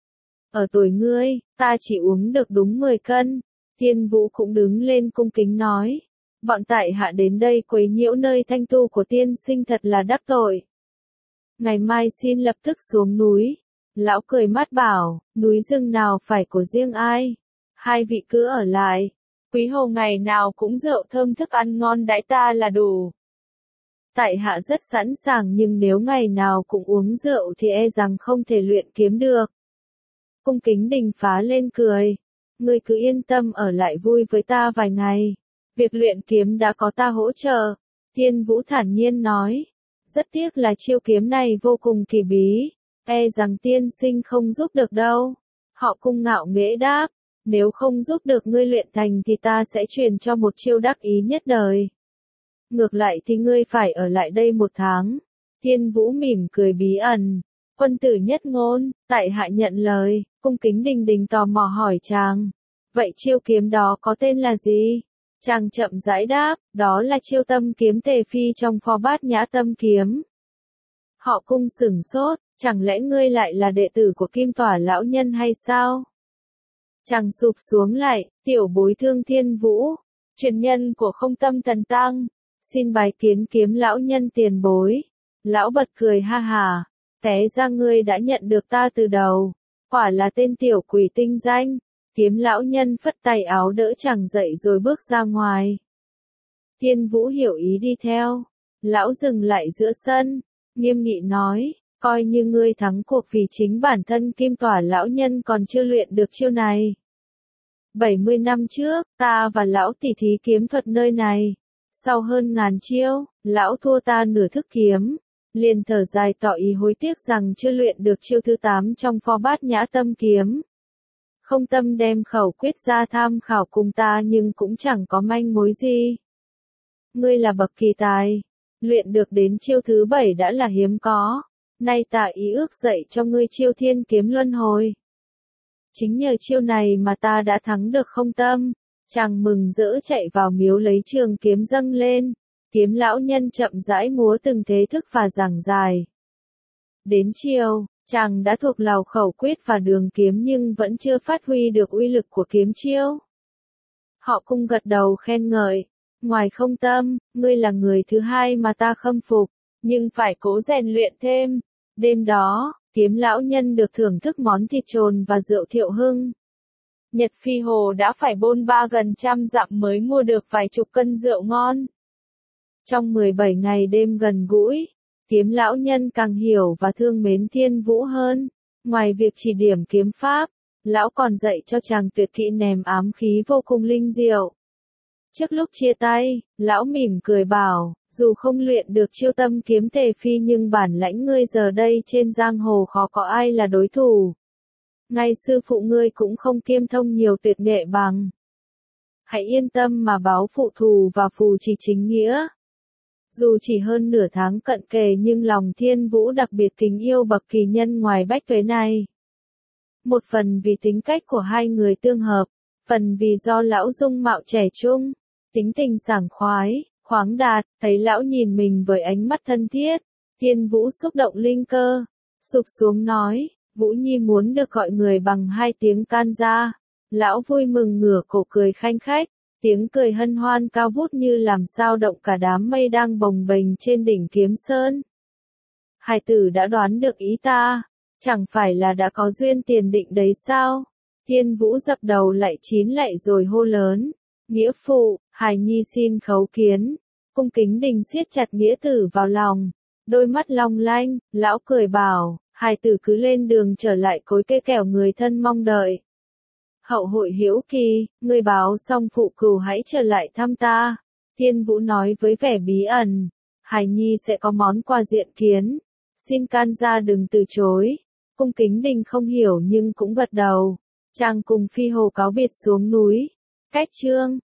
Ở tuổi ngươi, ta chỉ uống được đúng 10 cân. Thiên Vũ cũng đứng lên cung kính nói, bọn tại hạ đến đây quấy nhiễu nơi thanh tu của tiên sinh thật là đắc tội. Ngày mai xin lập tức xuống núi. Lão cười mát bảo, núi rừng nào phải của riêng ai. 2 vị cứ ở lại. Quý Hồ ngày nào cũng rượu thơm thức ăn ngon đãi ta là đủ. Tại hạ rất sẵn sàng nhưng nếu ngày nào cũng uống rượu thì e rằng không thể luyện kiếm được. Cung Kính Đình phá lên cười. Ngươi cứ yên tâm ở lại vui với ta vài ngày. Việc luyện kiếm đã có ta hỗ trợ. Thiên Vũ thản nhiên nói. Rất tiếc là chiêu kiếm này vô cùng kỳ bí. E rằng tiên sinh không giúp được đâu. Họ Cung ngạo nghễ đáp. Nếu không giúp được ngươi luyện thành thì ta sẽ truyền cho một chiêu đắc ý nhất đời. Ngược lại thì ngươi phải ở lại đây 1 tháng. Thiên Vũ mỉm cười bí ẩn. Quân tử nhất ngôn, tại hạ nhận lời. Cung Kính Đình tò mò hỏi chàng. Vậy chiêu kiếm đó có tên là gì? Chàng chậm rãi đáp, đó là chiêu tâm kiếm tề phi trong Phò Bát Nhã Tâm Kiếm. Họ Cung sửng sốt, chẳng lẽ ngươi lại là đệ tử của Kim Tỏa lão nhân hay sao? Chàng sụp xuống lại, tiểu bối Thương Thiên Vũ, truyền nhân của Không Tâm Thần Tăng, xin bái kiến Kiếm lão nhân tiền bối. Lão bật cười ha hà, té ra ngươi đã nhận được ta từ đầu, quả là tên tiểu quỷ tinh danh. Kiếm lão nhân phất tay áo đỡ chàng dậy rồi bước ra ngoài. Thiên Vũ hiểu ý đi theo. Lão dừng lại giữa sân, nghiêm nghị nói, coi như ngươi thắng cuộc vì chính bản thân Kim Tỏa lão nhân còn chưa luyện được chiêu này. 70 năm trước, ta và lão tỉ thí kiếm thuật nơi này. Sau hơn 1000 chiêu, lão thua ta nửa thức kiếm. Liền thở dài tỏ ý hối tiếc rằng chưa luyện được chiêu thứ 8 trong Phò Bát Nhã Tâm Kiếm. Không Tâm đem khẩu quyết ra tham khảo cùng ta nhưng cũng chẳng có manh mối gì. Ngươi là bậc kỳ tài, luyện được đến chiêu thứ 7 đã là hiếm có. Nay ta ý ước dạy cho ngươi chiêu Thiên Kiếm Luân Hồi. Chính nhờ chiêu này mà ta đã thắng được Không Tâm. Chàng mừng rỡ chạy vào miếu lấy trường kiếm dâng lên. Kiếm lão nhân chậm rãi múa từng thế thức và giảng dài. Đến chiều, chàng đã thuộc lào khẩu quyết và đường kiếm nhưng vẫn chưa phát huy được uy lực của kiếm chiêu. Họ Cung gật đầu khen ngợi. Ngoài Không Tâm, ngươi là người thứ 2 mà ta khâm phục, nhưng phải cố rèn luyện thêm. Đêm đó, Kiếm lão nhân được thưởng thức món thịt trồn và rượu Thiệu Hưng. Nhật Phi Hồ đã phải bôn ba gần 100 dặm mới mua được vài chục cân rượu ngon. Trong 17 ngày đêm gần gũi, Kiếm lão nhân càng hiểu và thương mến Thiên Vũ hơn. Ngoài việc chỉ điểm kiếm pháp, lão còn dạy cho chàng tuyệt kỹ ném ám khí vô cùng linh diệu. Trước lúc chia tay, lão mỉm cười bảo, dù không luyện được chiêu tâm kiếm tề phi nhưng bản lãnh ngươi giờ đây trên giang hồ khó có ai là đối thủ. Ngay sư phụ ngươi cũng không kiêm thông nhiều tuyệt nghệ bằng. Hãy yên tâm mà báo phụ thù và phù trì chính nghĩa. Dù chỉ hơn nửa tháng cận kề nhưng lòng Thiên Vũ đặc biệt kính yêu bậc kỳ nhân ngoài Bách Tuế này. Một phần vì tính cách của hai người tương hợp, phần vì do lão dung mạo trẻ trung, tính tình sảng khoái, khoáng đạt, thấy lão nhìn mình với ánh mắt thân thiết, Thiên Vũ xúc động linh cơ, sụp xuống nói, Vũ Nhi muốn được gọi người bằng hai tiếng can gia. Lão vui mừng ngửa cổ cười khanh khách, tiếng cười hân hoan cao vút như làm sao động cả đám mây đang bồng bềnh trên đỉnh Kiếm Sơn. Hải tử đã đoán được ý ta, chẳng phải là đã có duyên tiền định đấy sao? Thiên Vũ dập đầu lại chín lạy rồi hô lớn, nghĩa phụ, hài nhi xin khấu kiến, cung kính đình siết chặt nghĩa tử vào lòng, đôi mắt long lanh, lão cười bảo, hài tử cứ lên đường trở lại cối cây kẻo người thân mong đợi. Hậu hội hiếu kỳ, người báo xong phụ cừu hãy trở lại thăm ta. Thiên Vũ nói với vẻ bí ẩn, hài nhi sẽ có món quà diện kiến, xin can gia đừng từ chối. Cung kính đình không hiểu nhưng cũng gật đầu. Chàng cùng Phi Hồ cáo biệt xuống núi. Cách chương